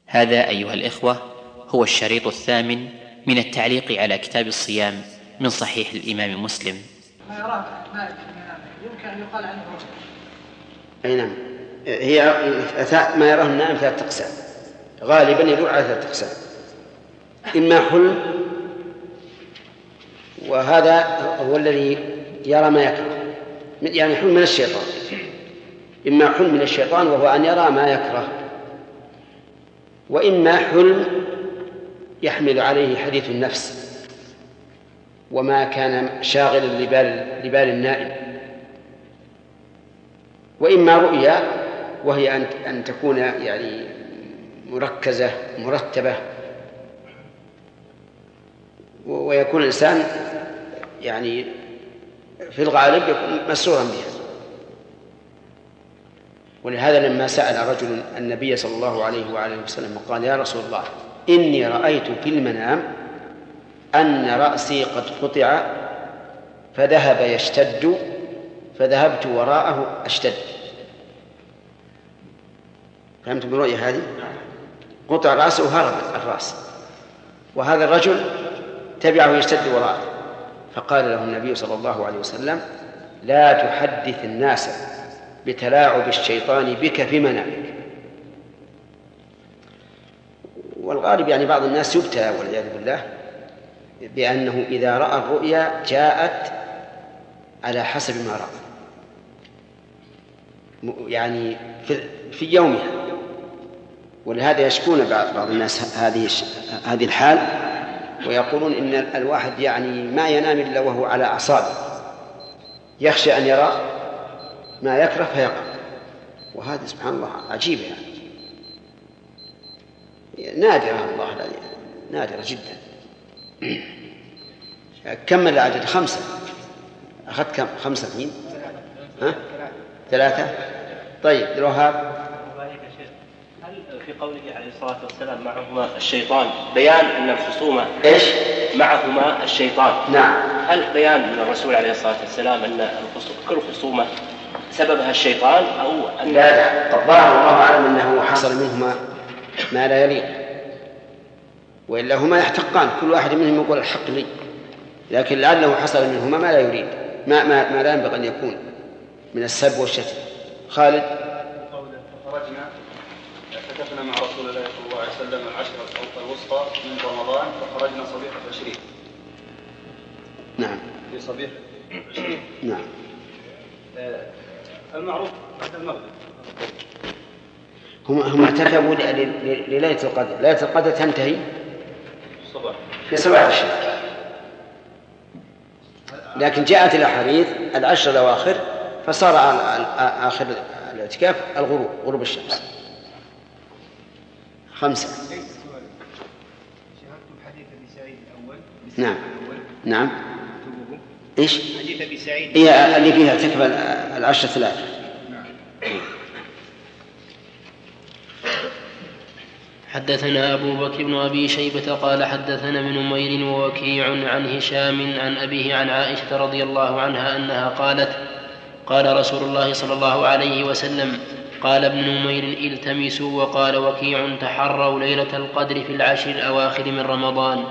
هذا أيها الإخوة هو الشريط الثامن من التعليق على كتاب الصيام من صحيح الإمام مسلم. ما يراه مالك يمكن أن يقال عنه أي نعم، هي ما يراه النائم ثلاثة أقسام، غالبا يدور على ثلاثة أقسام: إما حلم، وهذا هو الذي يرى ما يكره، يعني حلم من الشيطان. إما حلم من الشيطان وهو أن يرى ما يكره، وإما حلم يحمل عليه حديث النفس وما كان شاغلا لبال النائم، وإما رؤيا وهي أن تكون يعني مركزة مرتبة، ويكون الإنسان يعني في الغالب يكون مسرورا بها. ولهذا لما سأل رجل النبي صلى الله عليه وآله وسلم وقال: يا رسول الله، إني رأيت في المنام أن رأسي قد قطع فذهب يشتد فذهبت وراءه أشتد. فهمت بالرؤية هذه؟ قطع رأسه وهرب الرأس، وهذا الرجل تبعه يشتد وراءه، فقال له النبي صلى الله عليه وسلم: لا تحدث الناس بتلاعب الشيطان بك في منامك. والغالب يعني بعض الناس يبتلى والعياذ بالله بأنه إذا رأى الرؤيا جاءت على حسب ما رأى، يعني في يومها. ولهذا يشكون بعض الناس هذه الحال، ويقولون إن الواحد يعني ما ينام إلا وهو على أعصابه، يخشى أن يرى ما يكره فيقع. وهذا سبحان الله عجيب، يعني نادرة، الله نادرة جدا. كمل العدد 5. أخذت كم؟ 5 اثنين 3. طيب الوهاب، هل في قوله عليه الصلاة والسلام معهما الشيطان بيان أن الخصومة إيش؟ معهما الشيطان؟ نعم. هل بيان من الرسول عليه الصلاة والسلام أن كل خصومة سببها الشيطان أو أن لا، قد ظهر الله أعلم أنه حصل منهما ما لا يليق، وإلا هما يحتقان، كل واحد منهم يقول الحق لي، لكن لعله حصل منهما ما لا يريد، ما لا ينبغي أن يكون من السب والشتم. خالد: خرجنا اعتكفنا مع رسول الله صلى الله عليه وسلم العشرة الوسطى من رمضان، فخرجنا صبيحة 20. نعم، في صبيحة 20. نعم. المعروف بعد المغرب هم اعتكفوا لليلة القدر. ليلة القدر تنتهي الصباح في صباح الشهر، لكن جاءت الأحاديث 10 الأواخر، فصار آخر الاعتكاف غروب الشمس. 5. شهدتم حديث أبي سعيد الأول؟ نعم نعم. إيش؟ حديث أبي سعيد هي اللي فيها اعتكف 10 3. حدثنا أبو بكر بن أبي شيبة قال حدثنا ابن نمير ووكيع عن هشام عن أبيه عن عائشة رضي الله عنها أنها قالت: قال رسول الله صلى الله عليه وسلم: قال ابن نمير: التمسوا. وقال وكيع: تحروا ليلة القدر في 10 الأواخر من رمضان.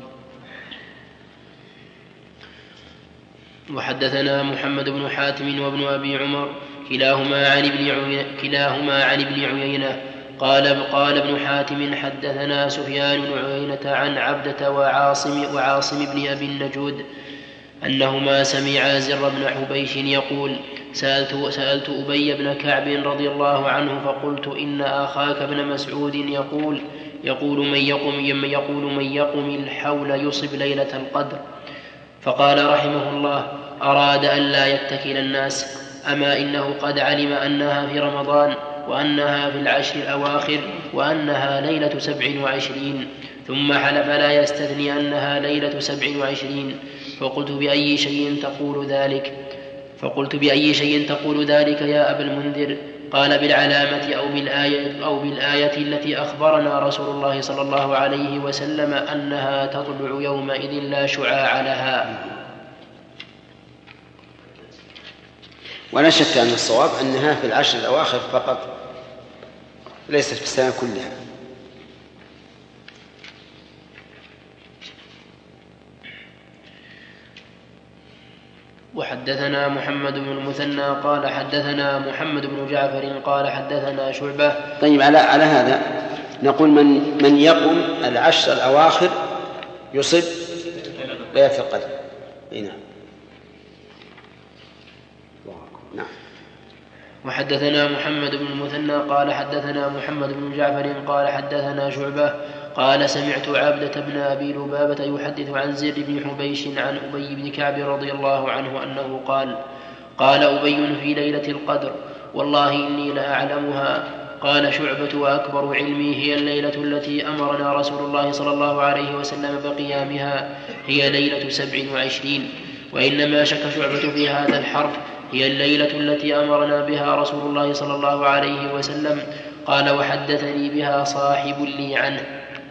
وحدثنا محمد بن حاتم وابن أبي عمر كلاهما عن ابن عيينة قال ابن حاتم: حدثنا سفيان بن عيينة عن عبدة وعاصم بن أبي النجود أنهما سمعا زر بن حبيش يقول: سألت أبي بن كعب رضي الله عنه فقلت: إن أخاك ابن مسعود يقول من يقم الحول يصب ليلة القدر. فقال رحمه الله: أراد أن لا يتكل الناس، أما إنه قد علم أنها في رمضان وأنها في 10 الأواخر وأنها ليلة 27، ثم حلف لا يستثني أنها ليلة 27. فقلت: بأي شيء تقول ذلك يا أبا المنذر؟ قال: بالعلامة أو بالآية التي أخبرنا رسول الله صلى الله عليه وسلم أنها تطلع يومئذ لا شعاع لها. ولا شك أن الصواب أنها في 10 الأواخر فقط، ليست في السنة كلها. وحدثنا محمد بن المثنى قال حدثنا محمد بن جعفر قال حدثنا شعبة. طيب على هذا نقول من يقوم العشر الأواخر يصب ليلة القدر. نعم. وحدثنا محمد بن المثنى قال حدثنا محمد بن جعفر قال حدثنا شعبة قال سمعت عبدة بن أبي لبابة يحدث عن زر بن حبيش عن أبي بن كعب رضي الله عنه أنه قال أبي في ليلة القدر والله إني لأعلمها. قال شعبة وأكبر علمي هي الليلة التي أمرنا رسول الله صلى الله عليه وسلم بقيامها هي ليلة 27. وإنما شك شعبة في هذا الحرف هي الليلة التي أمرنا بها رسول الله صلى الله عليه وسلم. قال وحدثني بها صاحب لي عنه.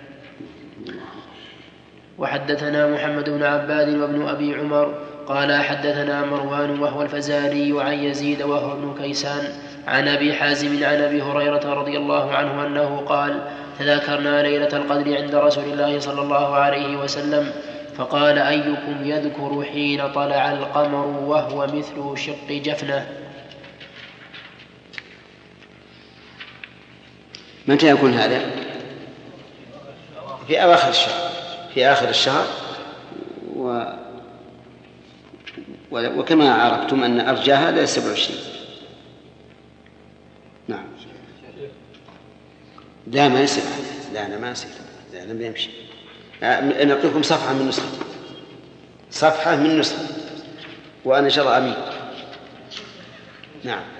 وحدثنا محمد بن عباد وابن أبي عمر قال حدثنا مروان وهو الفزاري عن يزيد وهو ابن كيسان عن أبي حازم عن أبي هريرة رضي الله عنه أنه قال تذاكرنا ليلة القدر عند رسول الله صلى الله عليه وسلم فقال أيكم يذكر حين طلع القمر وهو مثل شق جفنة. متى يكون هذا؟ في أواخر الشهر، في آخر الشهر. وكما عرفتم أن أرجاها لا 27. نعم. لا ما يصير، لا أنا ما يصير، لا لم يمشي. نعطيكم صفحة من نسخة، صفحة من نسخة، وأنا شرع أمين. نعم.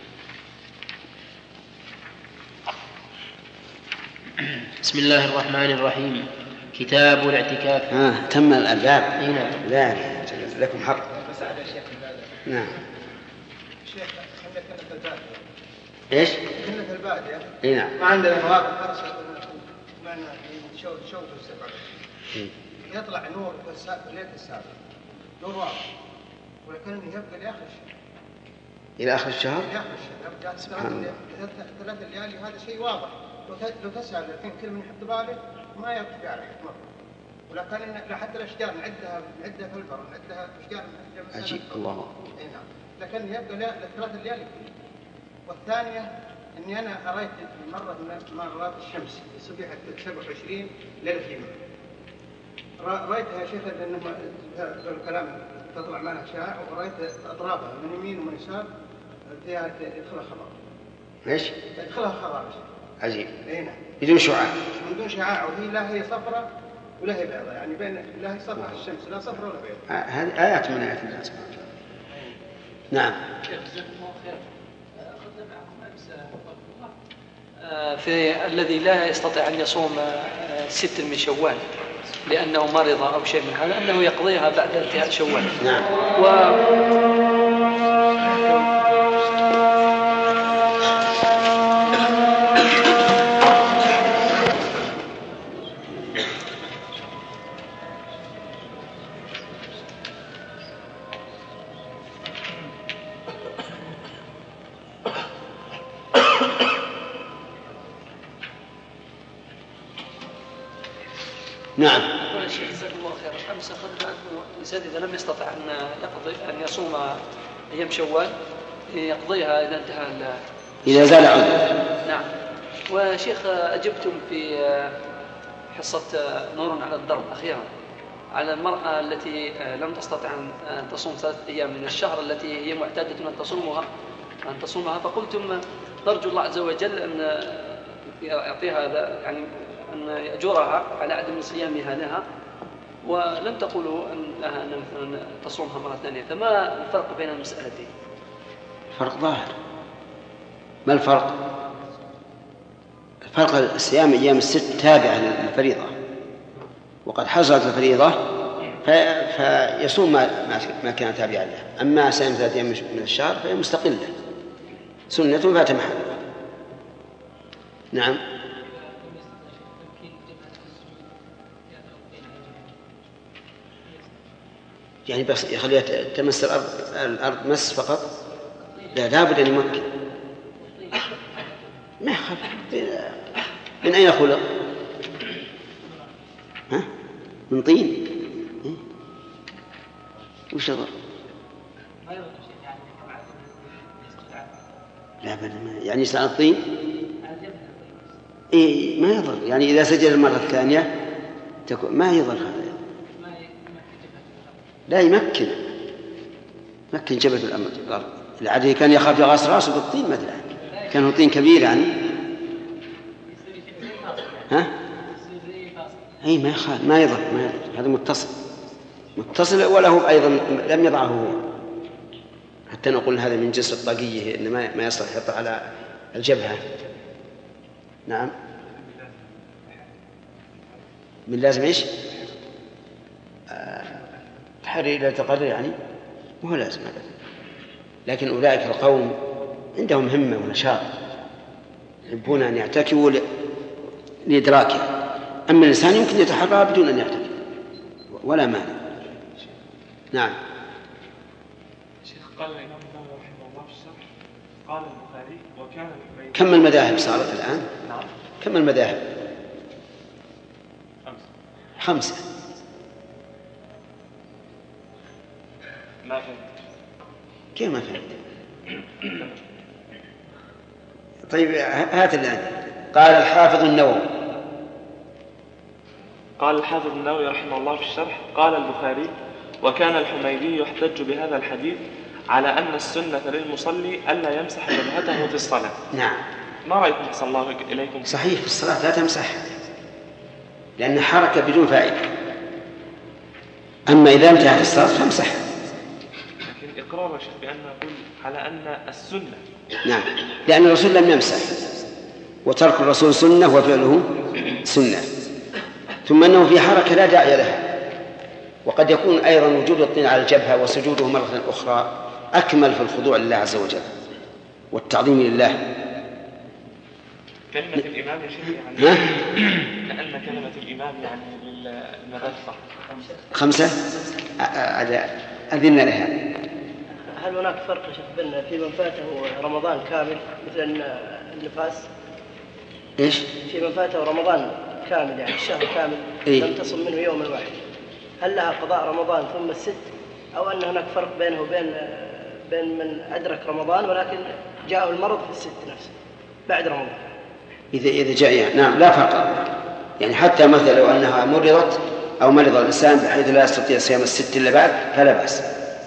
بسم الله الرحمن الرحيم. كتاب الاعتكاف. تم الألباب. نعم. لا لكم حق. نعم. شيخ كلة البادية. إيش؟ كلة البادية. نعم. ما عندنا مواقف خاصة من شوط السبع. يطلع نور ليلة السابع. نور واضح. ولكن يبقى لآخر الشهر. إلى آخر الشهر؟ إلى آخر الشهر. 3 ليالي هذا شيء واضح. لو تسأل الحين كل من يحط باله ما يكفي عليه مرة. ولكن حتى الأشجار نعدها في البر، نعدها أشجار عجيب الله. نعم. لكن يبقى ل3 ليالي. والثانية إني أنا رأيت مرة من مرات الشمس في صبيحة 27 ليلة الجمعة. رأيتها يا شيخ لأنه الكلام تطلع معنا أشعاع، ورأيت أطرافها من يمين ومن يسار فيها يدخلها خضار. إيش؟ يدخلها خضار. عجيب. نعم. بدون شعاع. بدون شعاع، وهي لا هي صفراء ولا هي بيضاء، يعني بين لا هي صفراء الشمس لا صفراء ولا بيضاء. هذه آيات من آيات الله سبحانه وتعالى. نعم. في الذي لا يستطيع أن يصوم 6 من شوال لأنه مرض أو شيء من هذا أنه يقضيها بعد انتهاء شوال. نعم. نعم. يقول الشيخ جزاك الله خير. أمس أخذنا أنه الإنسان إذا لم يستطع أن يصوم أيام شوال يقضيها إذا انتهى إذا زال عذره. نعم. وشيخ أجبتم في حصة نور على الدرب أخيرا على المرأة التي لم تستطع أن تصوم 3 أيام من الشهر التي هي معتادة أن تصومها فقلتم نرجو الله عز وجل أن يعطيها يعني أن يأجرها على عدم صيامها لها، ولم تقولوا أن تصومها مرة ثانية. فما الفرق بين المسألتين؟ فرق ظاهر. ما الفرق؟ الفرق الصيام أيام ال6 تابعة للفريضة، وقد حصلت الفريضة فيصوم ما كان تابعا له. أما صيام 3 أيام من الشهر فهي مستقلة سنة فات محلها. نعم. يعني بس يخليها تمس الأرض مس فقط؟ لا، لابد أن يمكن. ما يخاف. من أين خلق؟ من طين. وش ضر؟ لا بل يعني يسأل الطين إيه ما يضر، يعني إذا سجل المرة الثانية ما يضر هذا، لا يمكن جبهة الأرض. العادي كان يخاف يغاص راسه بالطين مثلا، كان طين كبير يعني أي ما يخاف ما يضر هذا متصل وله أيضا لم يضعه هو حتى نقول هذا من جنس الطاقية إن ما يصلح يحط على الجبهة. نعم من لازم إيش تحري إلى تقرر يعني وهو لازم هذا، لكن أولئك القوم عندهم همة ونشاط يحبون أن يعتكفوا لإدراكه، أما الإنسان يمكن يتحرى بدون أن يعتكف ولا مانع. نعم. قال الإمام النووي رحمه الله في الشرح قال البخاري وكان الحميدي. كم المذاهب صارت الآن؟ نعم. كم المذاهب؟ 5. ما فهمت. كيف ما فهمت؟ طيب هات الآن. قال الحافظ النووي. قال الحافظ النووي رحمه الله في الشرح قال البخاري وكان الحميدي يحتج بهذا الحديث على أن السنة للمصلي ألا يمسح جبهته في الصلاة. نعم. ما رأيكم صلى الله إليكم؟ صحيح في الصلاة لا تمسح لأن حركة بدون فائدة، أما إذا انتهت الصلاة فامسح. لكن إقرار شيخ بأن نقول على أن السنة. نعم لأن الرسول لم يمسح، وترك الرسول سنة وفعله سنة، ثم أنه في حركة لا داعي لها، وقد يكون أيضا وجود الطين على الجبهة وسجوده مرة أخرى أكمل في الخضوع لله عز وجل والتعظيم لله. كلمة الإمام يا شيخ يعني لأن كلمة الإمام يعني للمذاهب صح 5 أذن لها. هل هناك فرق يا شيخ بين في من فاته رمضان كامل مثل النفاس؟ إيش؟ في من فاته رمضان كامل يعني الشهر كامل لم تصم منه يوم واحد، هل لها قضاء رمضان ثم الست، أو أن هناك فرق بينه وبين من أدرك رمضان ولكن جاءه المرض في الست نفسه بعد رمضان؟ إذا جاء يعني. نعم لا فرق، يعني حتى مثلا لو أنها مرضت أو مرض الإنسان بحيث لا يستطيع صيام الست إلا بعد فلا بأس.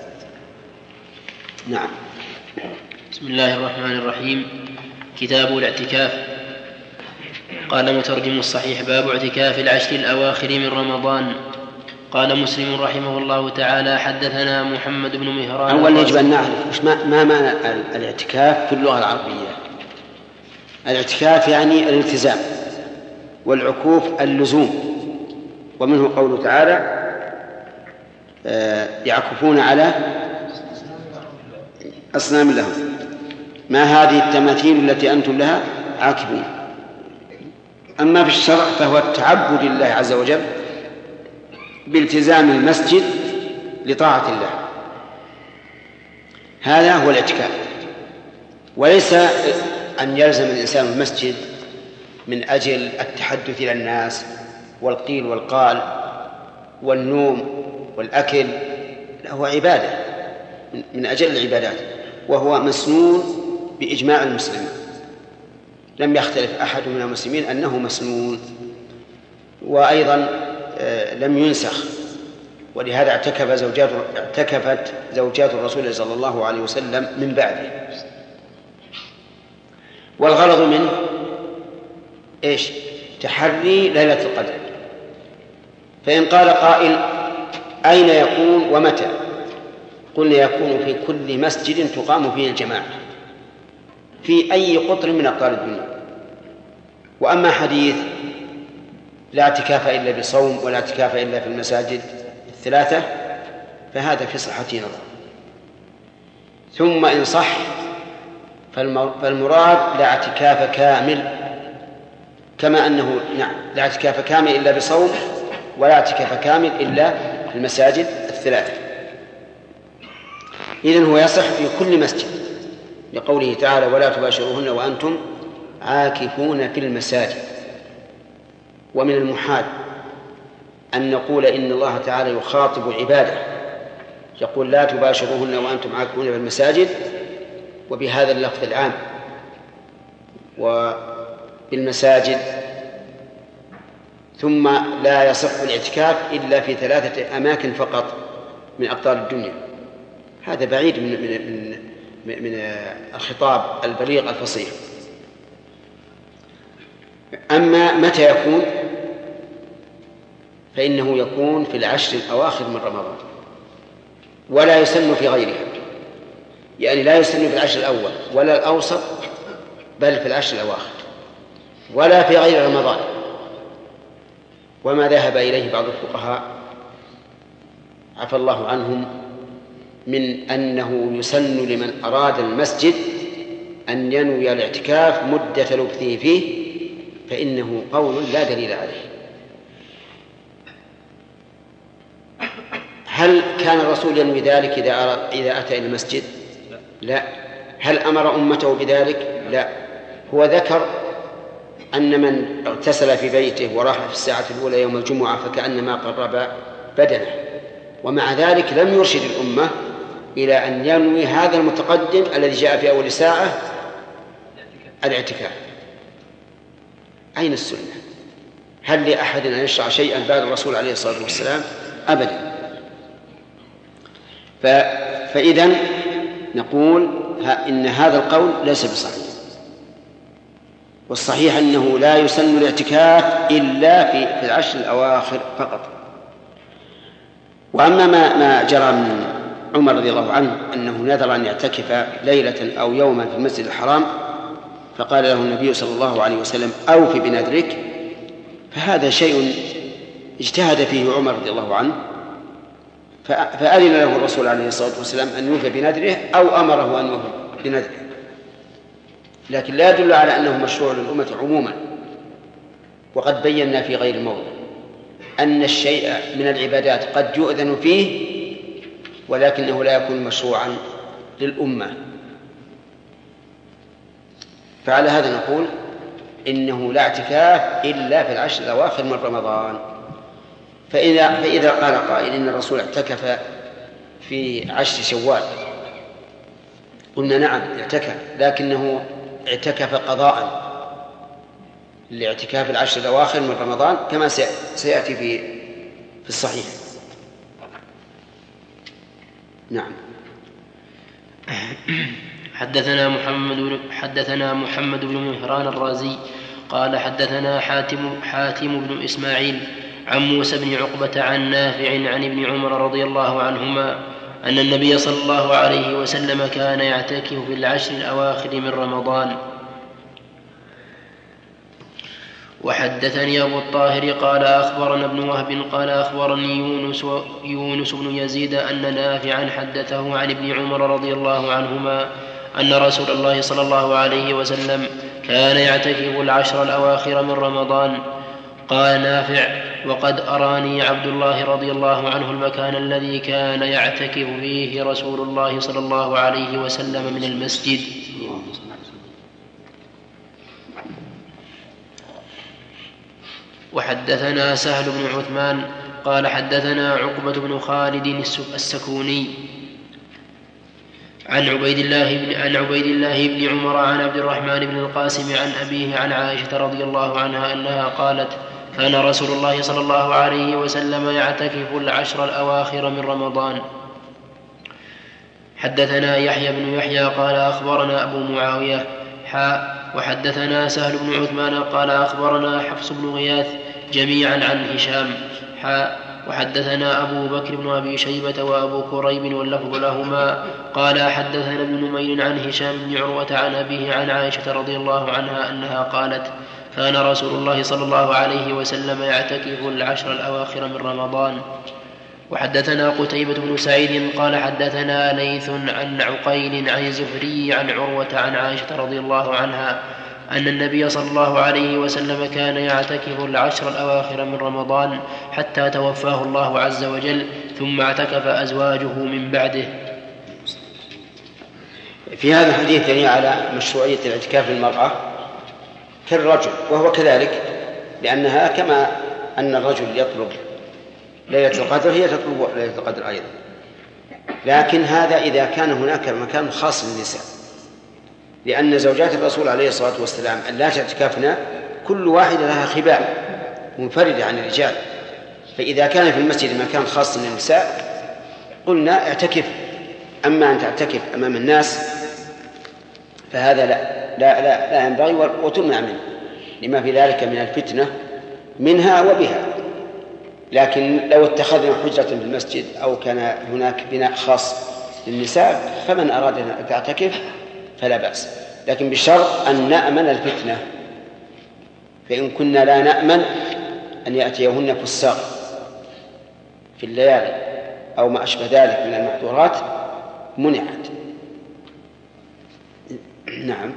نعم. بسم الله الرحمن الرحيم. كتاب الاعتكاف. قال مترجم الصحيح باب اعتكاف العشر الأواخر من رمضان. قال مسلم رحمه الله تعالى حدثنا محمد بن مهران. أولا يجب أن نعرف ما معنى الاعتكاف في اللغة العربية. الاعتكاف يعني الالتزام، والعكوف اللزوم، ومنه قوله تعالى يعكفون على أصنام لهم ما هذه التماثيل التي أنتم لها عاكفون. أما في الشرع فهو التعبد لله عز وجل بالتزام المسجد لطاعة الله، هذا هو الاعتكاف، وليس أن يلزم الإنسان المسجد من أجل التحدث إلى الناس والقيل والقال والنوم والأكل، هو عبادة من أجل العبادات، وهو مسنون بإجماع المسلمين، لم يختلف أحد من المسلمين أنه مسنون، وأيضا لم ينسخ، ولهذا اعتكفت زوجات الرسول صلى الله عليه وسلم من بعده. والغرض منه إيش؟ تحري ليلة القدر. فإن قال قائل أين يكون ومتى؟ قلنا يكون في كل مسجد تقام فيه الجماعة في أي قطر من أقطار الدنيا. وأما حديث لا اعتكاف إلا بصوم ولا اعتكاف إلا في المساجد الثلاثة فهذا في صحته نظر. ثم إن صح فالمراد لا اعتكاف كامل، كما أنه نعم لا اعتكاف كامل إلا بصوم ولا اعتكاف كامل إلا في المساجد الثلاثة. إذن هو يصح في كل مسجد لقوله تعالى ولا تباشروهن وأنتم عاكفون في المساجد. ومن المحال أن نقول إن الله تعالى يخاطب عباده يقول لا تباشروهن وأنتم عاكفون في المساجد، وبهذا اللفظ العام، وبالمساجد. ثم لا يصح الاعتكاف إلا في 3 أماكن فقط من أقطار الدنيا. هذا بعيد من الخطاب البليغ الفصيح. أما متى يكون؟ فإنه يكون في 10 الأواخر من رمضان، ولا يسن في غيرها، يعني لا يسن في 10 الأول ولا الأوسط، بل في 10 الأواخر، ولا في غير رمضان. وما ذهب إليه بعض الفقهاء عفى الله عنهم من أنه يسن لمن أراد المسجد أن ينوي الاعتكاف مدة لبثه فيه، فإنه قول لا دليل عليه. هل كان الرسول ينوي ذلك إذا أتى إلى المسجد؟ لا. هل أمر أمته بذلك؟ لا. هو ذكر أن من اغتسل في بيته وراح في الساعة الأولى يوم الجمعة فكأنما قرب بدنه، ومع ذلك لم يرشد الأمة إلى أن ينوي هذا المتقدم الذي جاء في أول ساعة الاعتكاف. أين السنة؟ هل لأحد أن يشرع شيئا بعد الرسول عليه الصلاة والسلام؟ أبدا. فإذن نقول إن هذا القول ليس بصحيح، والصحيح أنه لا يسن الاعتكاف إلا في 10 الأواخر فقط. وأما ما جرى من عمر رضي الله عنه أنه نذر أن يعتكف ليلة أو يوما في المسجد الحرام، فقال له النبي صلى الله عليه وسلم أوف بنذرك، فهذا شيء اجتهد فيه عمر رضي الله عنه، فأذن له الرسول عليه الصلاة والسلام أن يوفي بنذره أو أمره أن يوفي بنذره، لكن لا يدل على أنه مشروع للأمة عموما. وقد بينا في غير موضع أن الشيء من العبادات قد يؤذن فيه ولكنه لا يكون مشروعا للأمة. فعلى هذا نقول إنه لا اعتكاف إلا في 10 الأواخر من رمضان. فإذا قال قائل إن الرسول اعتكف في 10 شوال، قلنا نعم اعتكف، لكنه اعتكف قضاء لاعتكاف 10 الأواخر من رمضان كما سيأتي في الصحيح. نعم. حدثنا محمد بن مهران الرازي قال حدثنا حاتم بن إسماعيل عن موسى بن عقبة عن نافع عن ابن عمر رضي الله عنهما أن النبي صلى الله عليه وسلم كان يعتكف في 10 الأواخر من رمضان. وحدثني أبو الطاهر قال أخبرنا ابن وهب قال أخبرني يونس بن يزيد أن نافعا حدثه عن ابن عمر رضي الله عنهما أن رسول الله صلى الله عليه وسلم كان يعتكف 10 الأواخر من رمضان. قال نافع: وقد أراني عبد الله رضي الله عنه المكان الذي كان يعتكف فيه رسول الله صلى الله عليه وسلم من المسجد. وحدثنا سهل بن عثمان قال حدثنا عقبة بن خالد السكوني عن عبيد الله بن عمر عن عبد الرحمن بن القاسم عن أبيه عن عائشة رضي الله عنها أنها قالت: كان رسول الله صلى الله عليه وسلم يعتكف 10 الأواخر من رمضان. حدثنا يحيى بن يحيى قال أخبرنا أبو معاوية وحدثنا سهل بن عثمان قال أخبرنا حفص بن غياث جميعا عن هشام وحدثنا أبو بكر بن أبي شيبة وأبو كريب واللفظ لهما قال حدثنا ابن نمير عن هشام بن عروة عن أبيه عن عائشة رضي الله عنها أنها قالت: كان رسول الله صلى الله عليه وسلم يعتكف 10 الأواخر من رمضان. وحدثنا قتيبة بن سعيد قال حدثنا ليث عن عقيل عن الزهري عن عروة عن عائشة رضي الله عنها أن النبي صلى الله عليه وسلم كان يعتكف 10 الأواخر من رمضان حتى توفاه الله عز وجل، ثم اعتكف أزواجه من بعده. في هذا الحديث دليل على مشروعية الاعتكاف للمرأة كالرجل، وهو كذلك، لأنها كما أن الرجل يطلب ليلة القدر هي تطلب ليلة القدر أيضا. لكن هذا إذا كان هناك مكان خاص للنساء، لأن زوجات الرسول عليه الصلاة والسلام اللاتي اعتكفن كل واحدة لها خباء منفردة عن الرجال، فإذا كان في المسجد مكان خاص للنساء قلنا اعتكف. أما أن تعتكف أمام الناس فهذا لا ينبغي وتمنع منه لما في ذلك من الفتنة منها وبها. لكن لو اتخذنا حجة في المسجد أو كان هناك بناء خاص للنساء فمن أراد أن تعتكف فلا بأس، لكن بشرط أن نأمن الفتنة، فإن كنا لا نأمن أن يأتيهن فساق في الليالي أو ما أشبه ذلك من المحظورات منعت. نعم.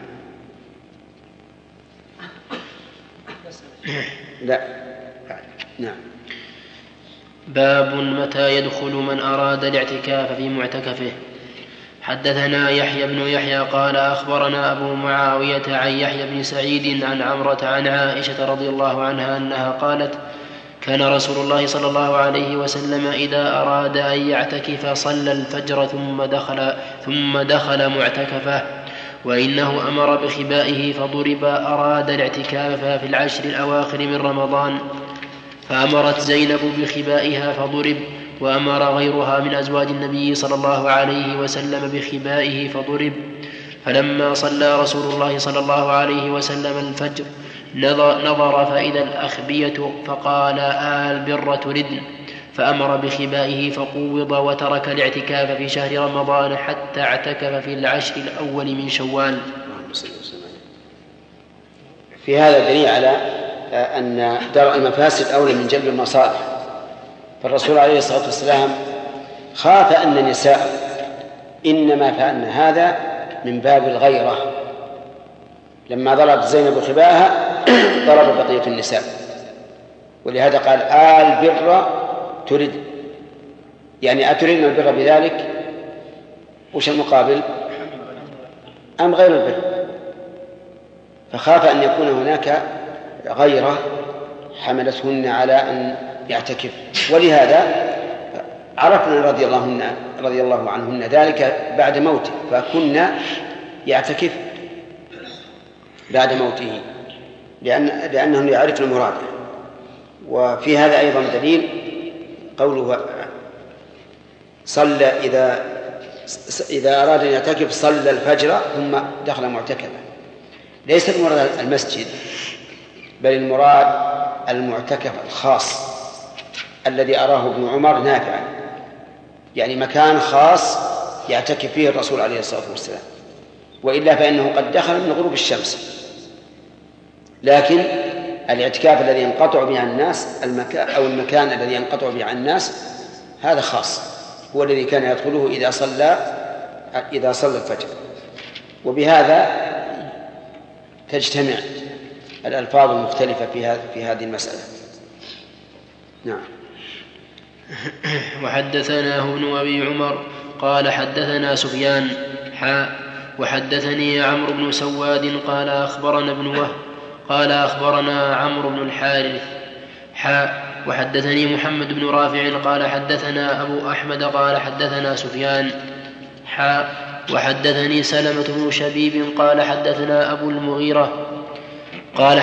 لا. نعم. باب متى يدخل من أراد الاعتكاف في معتكفه. حدثنا يحيى بن يحيى قال أخبرنا أبو معاوية عن يحيى بن سعيد عن عمرة عن عائشة رضي الله عنها أنها قالت: كان رسول الله صلى الله عليه وسلم إذا أراد أن يعتكف صلى الفجر ثم دخل معتكفه، وإنه أمر بخبائه فضرب. أراد الاعتكاف في العشر الأواخر من رمضان فأمرت زينب بخبائها فضرب، وأمر غيرها من أزواج النبي صلى الله عليه وسلم بخبائه فضرب. فلما صلى رسول الله صلى الله عليه وسلم الفجر نظر فإذا الأخبية فقال: البر تردن، فأمر بخبائه فقوض وترك الاعتكاف في شهر رمضان حتى اعتكف في العشر الأول من شوال. في هذا دليل على أن درء المفاسد أولى من جلب المصالح، فالرسول عليه الصلاة والسلام خاف أن النساء إنما فعلن هذا من باب الغيرة، لما ضربت زينب خباءها ضرب بقية النساء، ولهذا قال: البر ترد، يعني أتردن البر بذلك؟ وش المقابل؟ أم غير البر؟ فخاف أن يكون هناك غيرة حملتهن على أن يعتكف، ولهذا عرفنا رضي الله عنهن ذلك بعد موته، فكنا يعتكف بعد موته لأنهم يعرفن مراده. وفي هذا أيضا دليل قوله صلى إذا أراد أن يعتكف صلى الفجر ثم دخل معتكفا. ليس المراد المسجد، بل المراد المعتكف الخاص الذي أراه ابن عمر نافعا، يعني مكان خاص يعتكف فيه الرسول عليه الصلاة والسلام، وإلا فإنه قد دخل من غروب الشمس. لكن الاعتكاف الذي ينقطع به عن الناس المكان الذي ينقطع به عن الناس هذا خاص، هو الذي كان يدخله إذا صلى الفجر. وبهذا تجتمع الألفاظ المختلفة في هذه المسألة. نعم. وحدثناه ابن أبي عمر قال حدثنا سفيان وحدثني عمرو بن سواد قال أخبرنا ابن وهب قال أخبرنا عمرو بن الحارث وحدثني محمد بن رافع قال حدثنا أبو أحمد قال حدثنا سفيان وحدثني سلمة بن شبيب قال حدثنا أبو المغيرة قال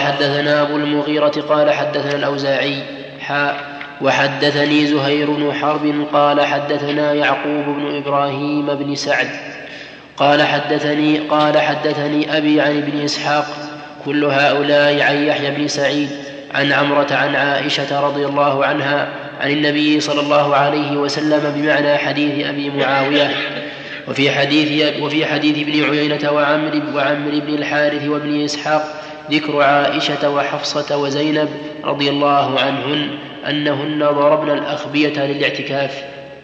حدثنا الأوزاعي وحدثني زهير بن حرب قال حدثنا يعقوب بن إبراهيم بن سعد قال حدثني أبي عن ابن إسحاق كل هؤلاء عن يحيى بن سعيد عن عمرة عن عائشة رضي الله عنها عن النبي صلى الله عليه وسلم بمعنى حديث أبي معاوية. وفي حديث ابن عيينة وعمر بن الحارث وابن إسحاق ذكر عائشة وحفصة وزينب رضي الله عنهن أنهن ضربن الأخبية للاعتكاف.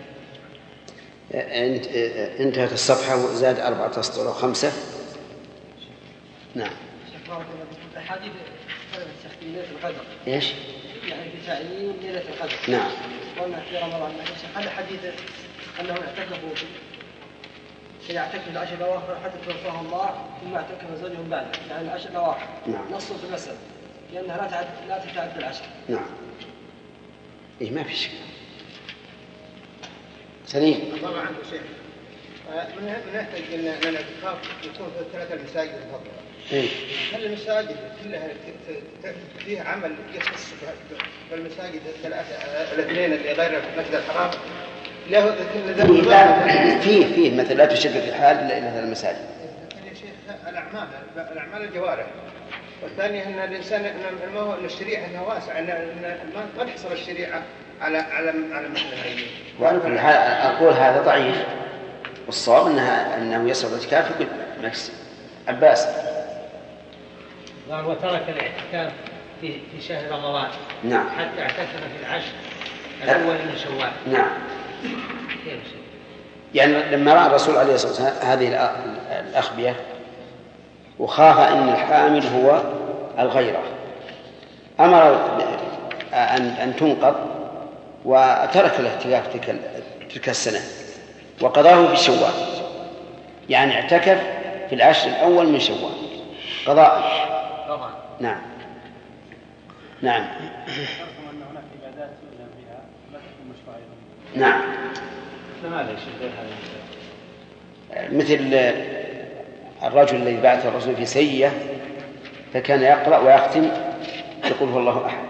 انتهت الصفحة وزاد 4 أسطر أو 5. نعم. حديث ليلة القدر. إيش؟ يعني في تعيين ليلة القدر. نعم. قلنا في رمضان هذا حديث أنهم اعتكفوا يعتكف العشر الأواخر حتى توفاه الله ثم اعتكف زوجهم بعده، يعني العشر الأواخر. نعم. نص في المسألة لأنها لا تتعدى العشر. نعم. إيه ما في شيء. سليم. طبعا عنده شيخ نحتاج ان الاعتكاف يكون في الثلاث المساجد المفضله. هل المساجد كلها فيها عمل يخص بالمساجد الثلاثه الاثنين اللي غير المسجد الحرام؟ فيه مثل لا تشد في الحال الا الى المساجد. يا شيخ الاعمال الجوارح، والثانيه ان الانسان ان الشريعه انها واسعه، ان ما تحصل الشريعه على مثل هذه. وعلى كل حال اقول هذا ضعيف، والصواب انه يصل الاعتكاف في كل نفس. عباس وترك الاعتكاف في شهر رمضان. نعم. حتى اعتكف في العشر الأول من شوال. نعم. يعني لما رأى الرسول عليه الصلاة والسلام هذه الأخبية وخاف أن الحامل هو الغيرة، أمر أن تنقض، وترك الاعتكاف تلك السنة وقضاه في شوال، يعني اعتكف في العشر الأول من شوال قضاء. نعم. نعم. نعم. مثل الرجل الذي بعث الرسول في سيئة فكان يقرأ ويختم يقول هو الله أحد،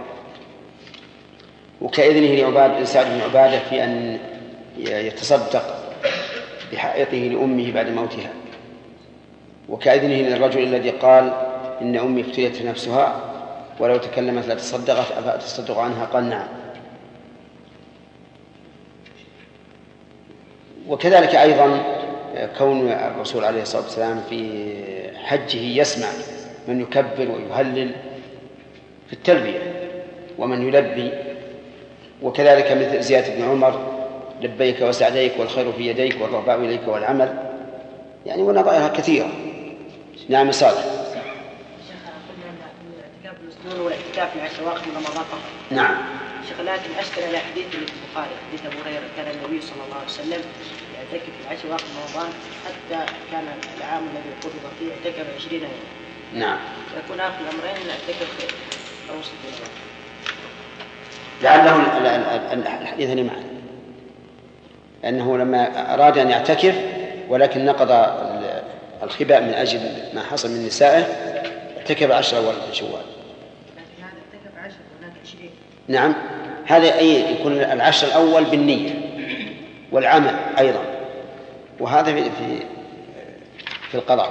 وكإذنه لسعد بن عبادة في أن يتصدق بحائطه لأمه بعد موتها، وكإذنه للرجل الذي قال إن أمي افتلت نفسها ولو تكلمت لا تصدقت أفأتصدق عنها؟ قال نعم. وكذلك أيضا كون الرسول عليه الصلاة والسلام في حجه يسمع من يكبر ويهلل في التلبية ومن يلبي، وكذلك مثل زيادة بن عمر لبيك وسعديك والخير في يديك والرغباء إليك والعمل، يعني ونظائرها كثيرة. نعم صالح. الاعتكاف المسنون والاعتكاف في العشر الأواخر من رمضان فقط. نعم. شيخ لكن أشكل على حديث اللي في البخاري، حديث أبو هريرة كان النبي صلى الله عليه وسلم يعتكف في العشر الأواخر من رمضان حتى كان العام الذي قبض فيه اعتكف 20 يوما. نعم. يكون آخر الأمرين اعتكف أوسط الأمرين. لعله الحديث اللي معنا أنه لما أراد أن يعتكف ولكن نقض الخباء من أجل ما حصل من نسائه اعتكف 10 أول من شوال. لكن هذا اعتكف 10 وهناك 20. نعم. هذا أي يكون العشر الأول بالنية والعمل أيضا، وهذا في القضاء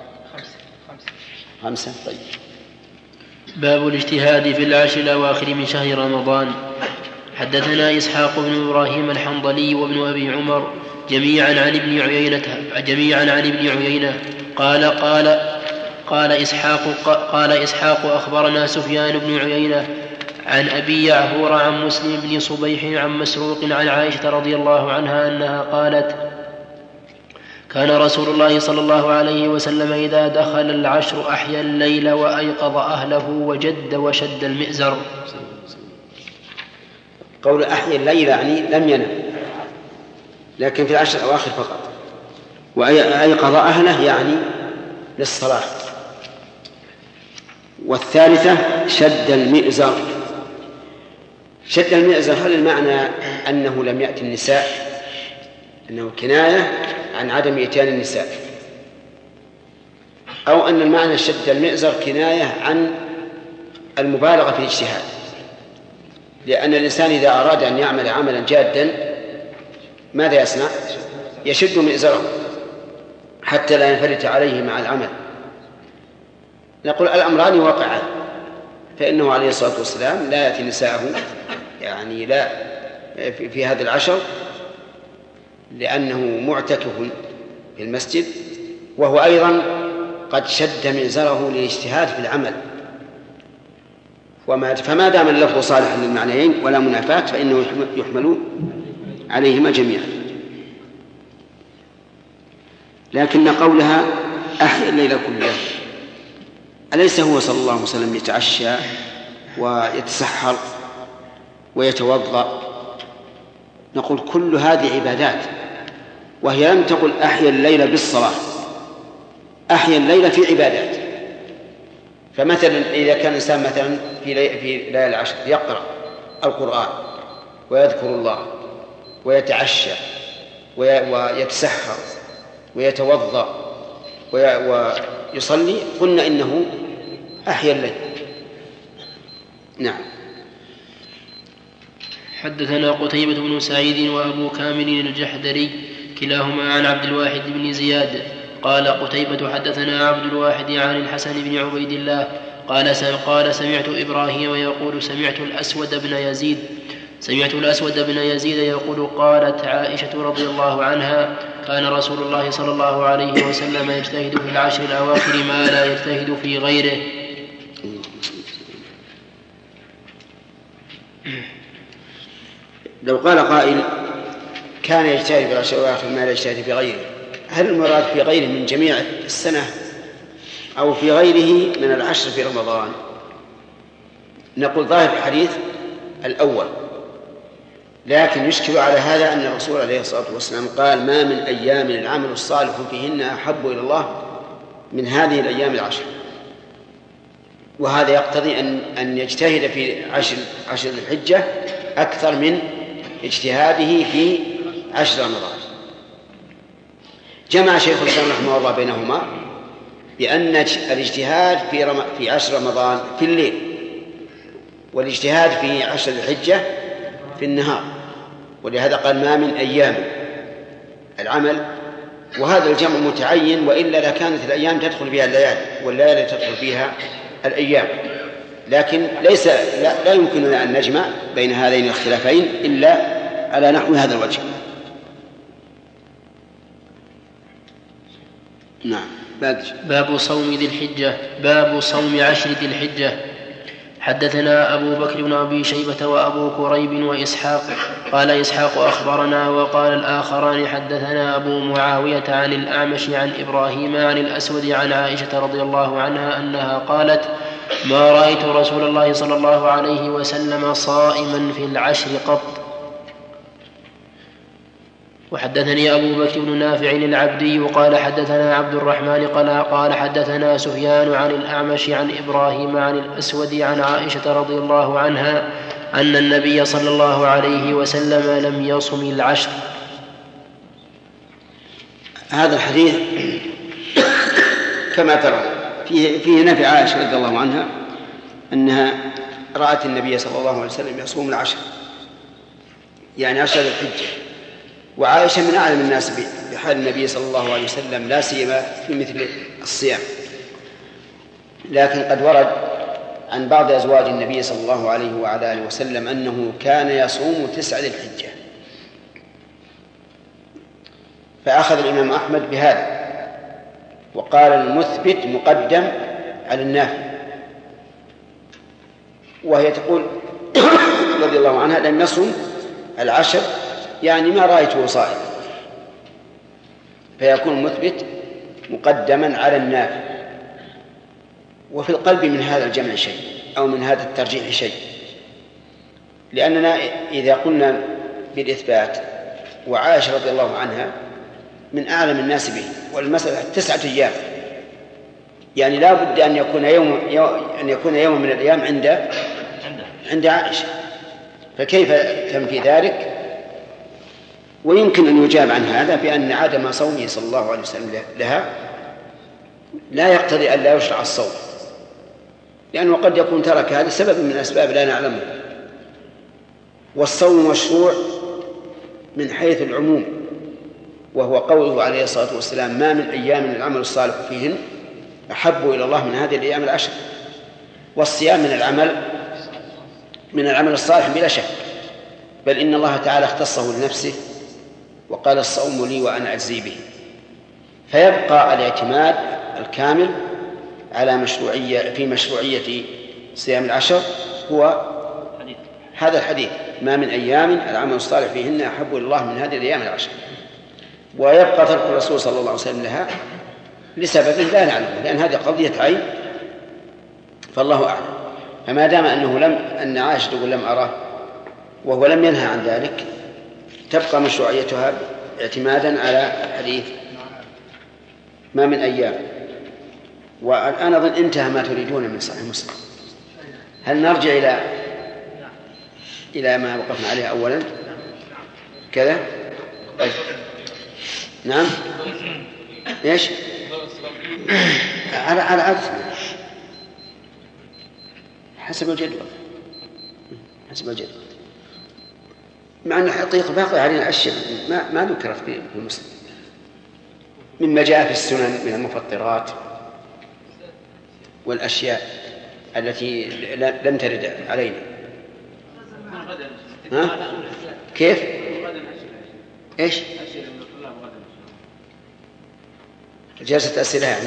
5. طيب. باب الاجتهاد في العشر الأواخر من شهر رمضان. حدثنا إسحاق بن إبراهيم الحنظلي وابن أبي عمر جميعا عن ابن عيينة قال إسحاق أخبرنا سفيان بن عيينة عن أبي يعفور عن مسلم بن صبيح عن مسروق عن عائشة رضي الله عنها أنها قالت: كان رسول الله صلى الله عليه وسلم إذا دخل العشر أحيا الليل وأيقظ أهله وجد وشد المئزر. قول أحيا الليل يعني لم ينم، لكن في العشر الأواخر فقط. وأيقظ أهله يعني للصلاة. والثالثة شد المئزر. شد المئزر هل المعنى أنه لم يأتي النساء، أنه كناية عن عدم إتيان النساء، أو أن المعنى شد المئزر كناية عن المبالغة في الاجتهاد؟ لأن الإنسان إذا أراد أن يعمل عملا جادا ماذا يصنع؟ يشد مئزره حتى لا ينفلت عليه مع العمل. نقول الأمران واقعان، فإنه عليه الصلاة والسلام لا يأتي نساءه يعني لا في هذا العشر لأنه معتكف في المسجد، وهو أيضا قد شد مئزره للاجتهاد في العمل. فما دام اللفظ صالح للمعنيين ولا منافاة فإنه يحمل عليهما جميعا. لكن قولها أحيا الليل كله أليس هو صلى الله عليه وسلم يتعشى ويتسحر ويتوضأ؟ نقول كل هذه عبادات، وهي لم تقل أحيا الليل بالصلاة، أحيا الليل في عبادات. فمثلا إذا كان الإنسان مثلا في ليالي العشر يقرأ القرآن ويذكر الله ويتعشى ويتسحر ويتوضأ ويصلي قلنا إنه أحيا الليل. نعم. حدثنا قتيبة بن سعيد وأبو كامل الجحدري كلاهما عن عبد الواحد بن زياد قال قتيبة حدثنا عبد الواحد عن الحسن بن عبيد الله قال سمعت إبراهيم يقول سمعت الأسود بن يزيد يقول قالت عائشة رضي الله عنها كان رسول الله صلى الله عليه وسلم يجتهد في العشر الأواخر ما لا يجتهد في غيره. لو قال قائل كان يجتهد في العشر الأواخر ما لا يجتهد في غيره، هل المراد في غيره من جميع السنة أو في غيره من العشر في رمضان؟ نقول ظاهر الحديث الأول، لكن يشكل على هذا أن الرسول عليه الصلاة والسلام قال ما من أيام العمل الصالح فيهن أحب إلى الله من هذه الأيام العشر، وهذا يقتضي أن يجتهد في عشر الحجة أكثر من اجتهاده في عشر رمضان. جمع شيخ الإسلام رحمه الله بينهما بأن الاجتهاد في عشر رمضان في الليل، والاجتهاد في عشر الحجة في النهار، ولهذا قال ما من أيام العمل، وهذا الجمع متعين، وإلا لكانت الأيام تدخل فيها الليالي والليالي تدخل فيها الأيام، لكن لا يمكننا أن نجمع بين هذين الاختلافين إلا على نحو هذا الوجه. نعم. باب صوم ذي الحجة. باب صوم عشر ذي الحجة. حدثنا أبو بكر بن أبي شيبة وأبو كريب وإسحاق قال إسحاق أخبرنا وقال الآخران حدثنا أبو معاوية عن الأعمش عن إبراهيم عن الأسود عن عائشة رضي الله عنها أنها قالت ما رأيت رسول الله صلى الله عليه وسلم صائما في العشر قط. وحدثني أبو بكر بن نافع العبدي قال حدثنا عبد الرحمن قال حدثنا سفيان عن الأعمش عن إبراهيم عن الأسود عن عائشة رضي الله عنها أن النبي صلى الله عليه وسلم لم يصم العشر. هذا الحديث كما ترى فيه نفي عائشة رضي الله عنها أنها رأت النبي صلى الله عليه وسلم يصوم العشر، يعني عشر الحجة، وعائشة من أعلم الناس بحال النبي صلى الله عليه وسلم لا سيما في مثل الصيام، لكن قد ورد عن بعض أزواج النبي صلى الله عليه وعلى آله وسلم أنه كان يصوم 9 ذي الحجة، فأخذ الإمام أحمد بهذا وقال المثبت مقدم على النافي، وهي تقول رضي الله عنها لم يصم العشر، يعني ما رأيته صائم، فيكون المثبت مقدما على النافي. وفي القلب من هذا الجمع شيء أو من هذا الترجيح شيء، لأننا إذا قلنا بالإثبات وعائشة رضي الله عنها من أعلم الناس به، والمسألة 9 أيام، يعني لا بد أن يكون يوم من الأيام عند عائشة، فكيف تنفي ذلك؟ ويمكن أن يجاب عن هذا بأن عدم صومه صلى الله عليه وسلم لها لا يقتضي أن لا يشرع الصوم، لأنه قد يكون ترك هذا سبب من الأسباب لا نعلمه. والصوم مشروع من حيث العموم، وهو قوله عليه الصلاة والسلام ما من أيام العمل الصالح فيهن أحب إلى الله من هذه الأيام العشر. والصيام من العمل الصالح بلا شك، بل إن الله تعالى اختصه لنفسه وقال الصوم لي وأنا أجزي به. فيبقى الاعتماد الكامل على مشروعية صيام العشر هو هذا الحديث ما من أيام العمل الصالح فيهن أحب إلى الله من هذه الأيام العشر، ويبقى ترك الرسول صلى الله عليه وسلم لها لسبب لا نعلمه، لأن هذه قضية عين فالله أعلم. فما دام أن عائشة تقول لم أراه وهو لم ينهى عن ذلك، تبقى مشروعيتها اعتمادا على الحديث ما من أيام. والآن أظن انتهى ما تريدون من صحيح مسلم. هل نرجع إلى ما وقفنا عليه أولا كذا؟ طيب نعم. إيش؟ على عدد حسب الجدول، حسب الجدول، مع أن الحقيقة باقي علينا أشياء ما ذكرت في المسلم مما جاء في السنن من المفطرات والأشياء التي لم ترد علينا. ها؟ كيف؟ إيش؟ جلسة أسئلة يعني.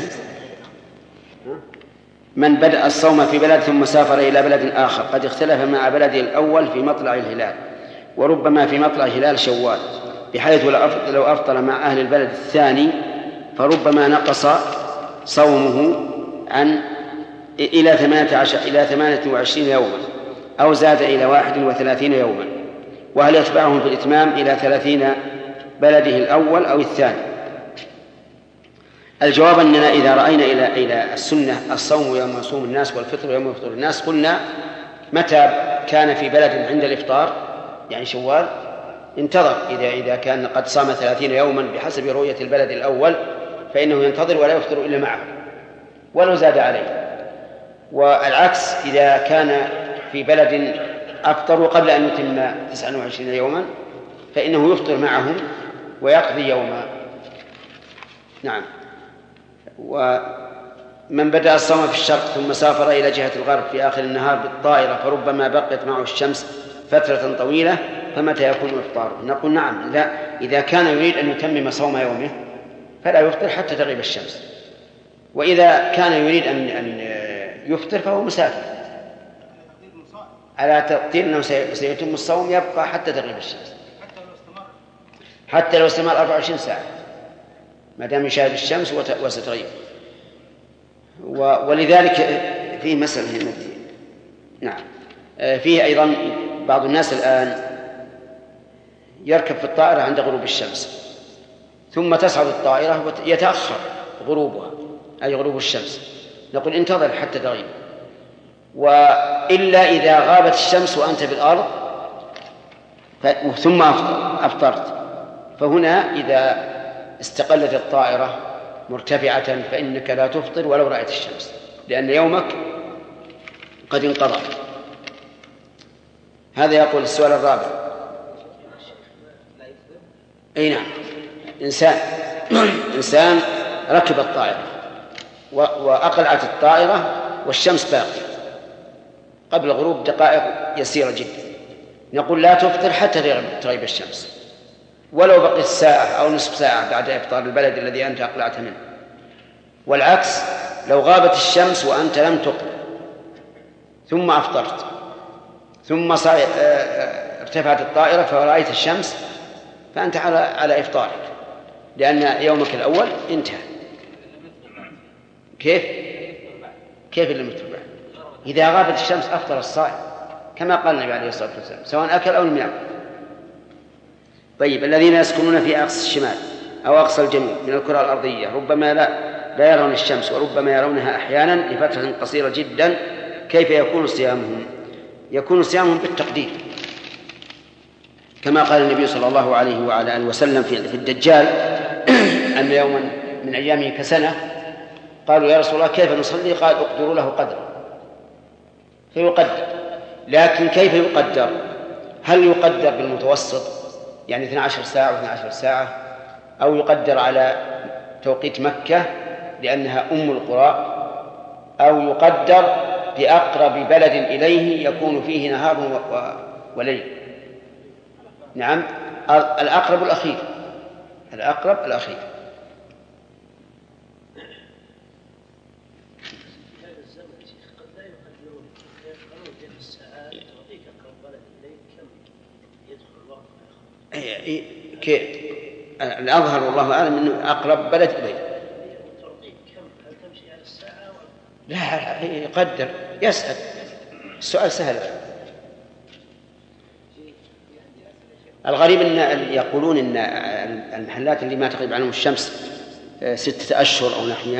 من بدأ الصوم في بلد ثم سافر إلى بلد آخر قد اختلف مع بلده الأول في مطلع الهلال، وربما في مطلع هلال شوال، بحيث لو أفطر مع أهل البلد الثاني فربما نقص صومه إلى 28 يوما، أو زاد إلى 31 يوما. وهل يتبعهم في الإتمام إلى 30 بلده الأول أو الثاني؟ الجواب أننا إذا رأينا إلى السنة الصوم يوم يصوم الناس والفطر يوم يفطر الناس، قلنا متى كان في بلد عند الإفطار يعني شوال انتظر، إذا كان قد صام 30 يوما بحسب رؤية البلد الأول فإنه ينتظر ولا يفطر إلا معه ولو زاد عليه. والعكس إذا كان في بلد أفطروا قبل أن يتم 29 يوما فإنه يفطر معهم ويقضي يوما. نعم. ومن بدأ الصوم في الشرق ثم سافر إلى جهة الغرب في آخر النهار بالطائرة فربما بقيت معه الشمس فترة طويلة، فمتى يكون إفطاره؟ نقول نعم، إذا كان يريد أن يتمم صوم يومه فلا يفطر حتى تغيب الشمس، وإذا كان يريد أن يفطر فهو مسافر على تقدير أنه سيتم الصوم يبقى حتى تغيب الشمس، حتى لو استمر 24 ساعة ما دام يشاهد الشمس وستغيب. ولذلك فيه مسألة هنا. نعم. فيه أيضا بعض الناس الآن يركب في الطائرة عند غروب الشمس ثم تصعد الطائرة ويتأخر غروبها أي غروب الشمس، نقول انتظر حتى تغيب. وإلا إذا غابت الشمس وأنت بالأرض ثم أفطرت، فهنا إذا استقلت الطائرة مرتفعة فإنك لا تفطر ولو رأيت الشمس، لأن يومك قد انقضى. هذا يقول السؤال الرابع. أي نعم. إنسان ركب الطائرة وأقلعت الطائرة والشمس باقية قبل غروب دقائق يسيرة جدا، نقول لا تفطر حتى تغيب الشمس ولو بقيت ساعة أو نصف ساعة بعد إفطار البلد الذي أنت أقلعت منه. والعكس لو غابت الشمس وأنت لم تقل ثم أفطرت ثم ارتفعت الطائرة فرأيت الشمس فأنت على إفطارك، لأن يومك الأول انتهى. كيف اللي متبع؟ إذا غابت الشمس أفطر الصائم كما قال النبي عليه الصلاة والسلام سواء أكل أو لم يأكل. طيب، الذين يسكنون في أقصى الشمال أو أقصى الجنوب من الكرة الأرضية ربما لا يرون الشمس وربما يرونها أحيانا لفترة قصيرة جدا، كيف يكون صيامهم؟ يكون صيامهم بالتقدير كما قال النبي صلى الله عليه وعلى آله وسلم في الدجال أن يوما من أيامه كسنة. قالوا يا رسول الله كيف نصلي؟ قال اقدروا له قدر فيقدر. لكن كيف يقدر؟ هل يقدر بالمتوسط يعني 12 ساعة و12 ساعة، أو يقدر على توقيت مكة لأنها أم القرى، أو يقدر بأقرب بلد إليه يكون فيه نهار وليل؟ نعم، الأقرب الأخير. الأظهر والله أعلم أنه أقرب بلد إليه. لا، يقدر، يسأل. السؤال سهل. الغريب أن يقولون أن المحلات اللي ما تغيب عنهم الشمس 6 أشهر أو نحوها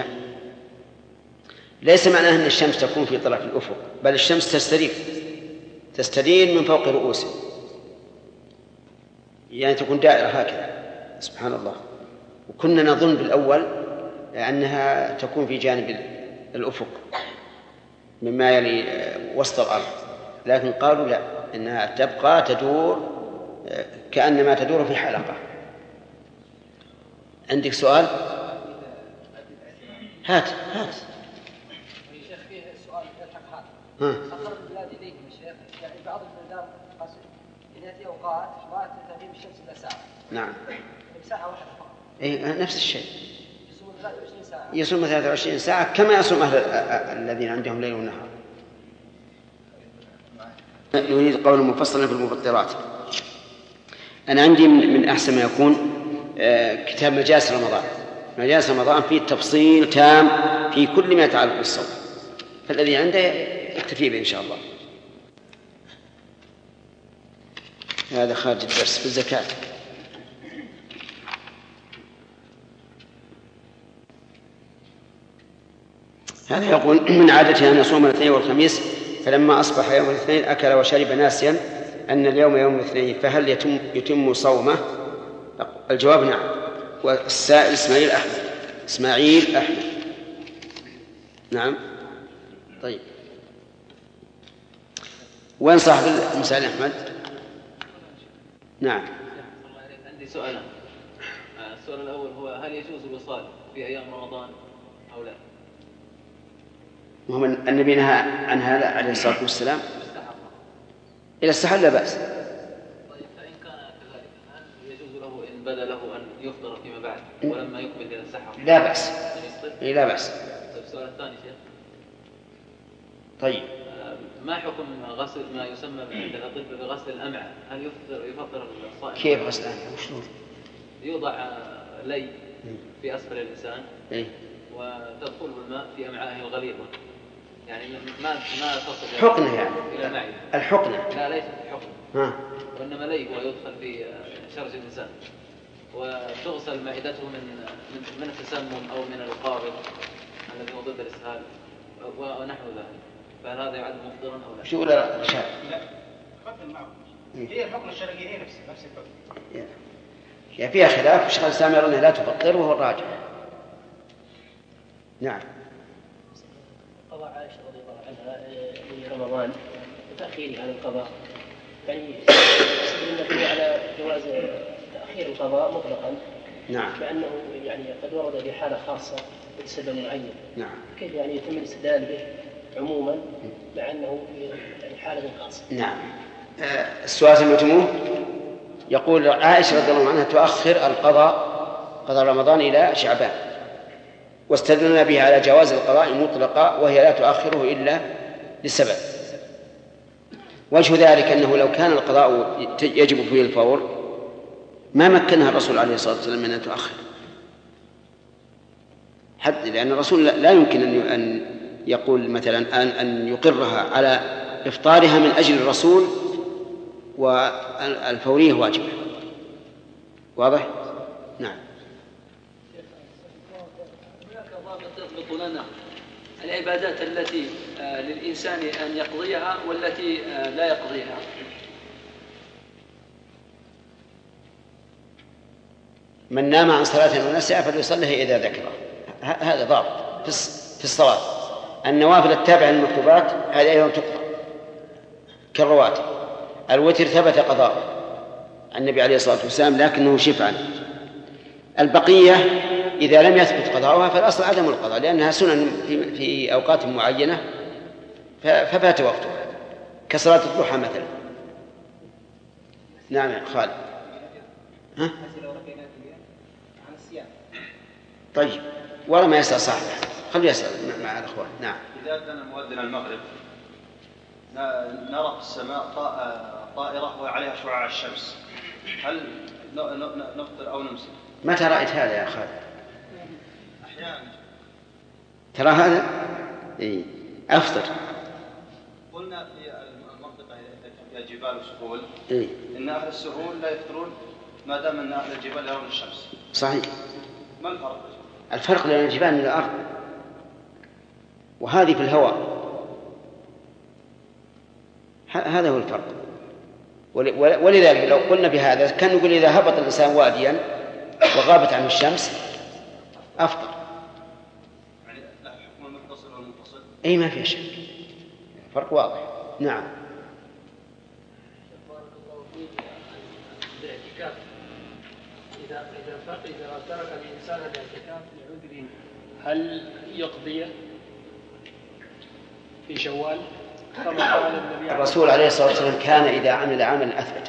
ليس معناه أن الشمس تكون في طرف الأفق، بل الشمس تستدير من فوق رؤوسهم، يعني تكون دائرة هكذا. سبحان الله. وكنا نظن بالأول أنها تكون في جانب الأفق مما يلي وسط الأرض، لكن قالوا لا، إنها تبقى تدور كأنما تدور في حلقة. عندك سؤال؟ هات. يا شيخ فيه سؤال يلحق هذا. أقرب البلاد إليكم يا شيخ، يعني بعض البلدان قاسية إن يأتي أوقات ما تغيب الشمس إلا ساعة. نعم. ساعة واحدة فقط. إيه نفس الشيء. يصوم 23 ساعة. يصوم 23 ساعة كما يصوم أهل الذين عندهم ليل ونهار. نريد قول مفصلا في المفطرات. أنا عندي من أحسن ما يكون كتاب مجالس رمضان. مجالس رمضان فيه تفصيل تام في كل ما يتعلق بالصوم، فالذي عنده يكتفي به إن شاء الله. هذا خارج الدرس في الزكاة. هذا يقول من عادته أن يصوم الاثنين والخميس، فلما أصبح يوم الاثنين أكل وشرب ناسيا أن اليوم يوم الاثنين، فهل يتم صومه؟ الجواب نعم. والسائل إسماعيل أحمد. نعم. طيب وين صاحب المسائل أحمد؟ نعم. عندي سؤالان. السؤال الأول هو هل يجوز الوصال في أيام رمضان أو لا؟ وهم النبي نهى عن هذا عليه الصلاة والسلام. إلى السحر لا بأس. طيب فإن كان كذلك هل يجوز له إن بدا له أن يفطر فيما بعد ولما يقبل إلى السحر؟ لا بأس. لا بأس. طيب السؤال الثاني شيخ. طيب ما حكم غسل ما يسمى عند الأطباء بغسل الأمعاء؟ هل يفطر الصائم؟ كيف غسل الأمعاء؟ وشلون؟ يوضع لي في أسفل الإنسان إيه؟ وتدخله الماء في أمعائه الغليظة، يعني ما تصل حقنة يعني إلى المعدة. الحقنة؟ لا ليس حقنة، وإنما لي هو يدخل في شرج الإنسان وتغسل معدته من التسمم أو من القارض الذي هو ضد الإسهال ونحو ذلك، فهل هذا يعد مفطرا أو لا؟ شو لا شاء؟ لا قدم معه. هي الحكم الشرعي هي نفس الحكم. يعني فيها خلاف. الشيخ الإسلام يرى أنها لا تفطر وهو الراجح. نعم. قضاء عائشة رضي الله عنها لرمضان وتأخيره عن القضاء، يعني يستدل على جواز تأخير القضاء مطلقا. نعم. مع أنه يعني قد ورد بحالة خاصة بسبب معين. نعم. كيف يعني يتم الاستدلال به عموما مع أنه يعني حالة خاصة؟ نعم. السؤال سمعتموه يقول عائشة رضي الله عنها تؤخر قضاء رمضان إلى شعبان، واستدلنا بها على جواز القضاء المطلقة وهي لا تؤخره إلا لسبب. وجه ذلك أنه لو كان القضاء يجب فيه الفور ما مكنها الرسول عليه الصلاة والسلام من أن تؤخر، حتى لأن الرسول لا يمكن أن يقول مثلا أن يقرها على إفطارها من أجل الرسول والفورية واجبة. واضح؟ نعم. هناك ضابط يضبط لنا العبادات التي للإنسان أن يقضيها والتي لا يقضيها. من نام عن صلاة ونسيها فليصلها إذا ذكره. هذا ضابط في الصلاة. النوافل التابعة للمكتوبات هذه أيضا تقضى كالرواتب. الوتر ثبت قضاءه عن النبي عليه الصلاة والسلام لكنه شفعا. البقية إذا لم يثبت قضاؤها فالأصل عدم القضاء لأنها سنن في أوقات معينة ففات وقتها كصلاة الضحى مثلا. نعم يا خالد. ها؟ طيب ولا ما يسأل صاحبه، خليه يسأل مع الأخوان. نعم. إذا كان مؤذن المغرب نرى في السماء طائرة وعليها شعاع الشمس، هل نفطر أو نمسك؟ متى رأيت هذا يا خالد؟ أحيانا. ترى هذا؟ إيه. أفطر. قلنا في المنطقة فيها جبال وسهول إيه؟ إن أهل السهول لا يفطرون ما دام أن أهل الجبال يرون الشمس. صحيح. ما الفرق؟ الفرق بين الجبال من الأرض، وهذه في الهواء. هذا هو الفرق. ولذلك لو قلنا بهذا كان نقول إذا هبط الإنسان واديا وغابت عنه الشمس أفطر. يعني حكم المتصل والمنفصل؟ أي ما في شك، فرق واضح. نعم. الاعتكاف إذا ترك الإنسان الاعتكاف لعذر هل يقضيه في شوال؟ كما قال النبي الرسول عليه الصلاة والسلام كان إذا عمل عملا أثبته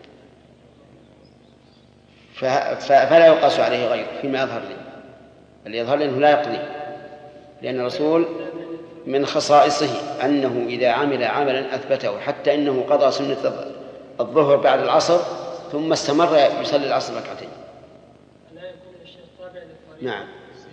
فلا يقاس عليه غيره فيما يظهر لي. اللي يظهر لي أنه لا يقضي، لأن الرسول من خصائصه أنه إذا عمل عملا أثبته حتى إنه قضى سنة الظهر بعد العصر ثم استمر يصلي العصر ركعتين. لا يكون الشيخ تابع للطريق. نعم.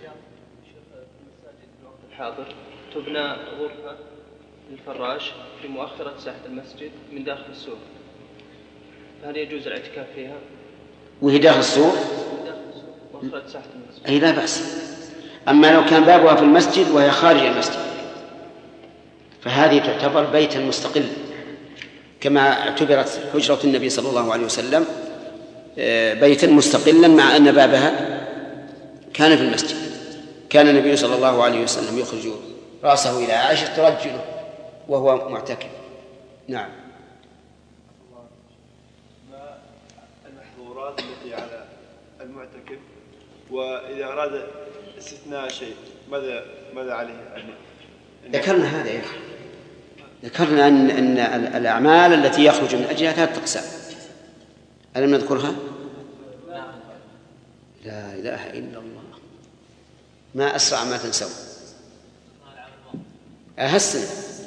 الحاضر تبنى غرفة للفراش في مؤخرة ساحة المسجد من داخل السور، هل يجوز الاعتكاف فيها؟ وهي داخل السور؟ مؤخرة ساحة المسجد. أي لا بأس. أما لو كان بابها في المسجد وهي خارج المسجد فهذه تعتبر بيتا مستقلا، كما اعتبرت حجرة النبي صلى الله عليه وسلم بيتا مستقلا مع أن بابها كان في المسجد. كان النبي صلى الله عليه وسلم يخرج رأسه إلى عائشة ترجله وهو معتكف. نعم. ما المحظورات التي على المعتكف، وإذا أراد استثناء شيء ماذا عليه؟ ذكرنا هذا يا أخي، ذكرنا أن الأعمال التي يخرج من أجلها 3 أقسام. ألم نذكرها؟ لا إله إلا الله، ما أسرع ما تنسون. أهسن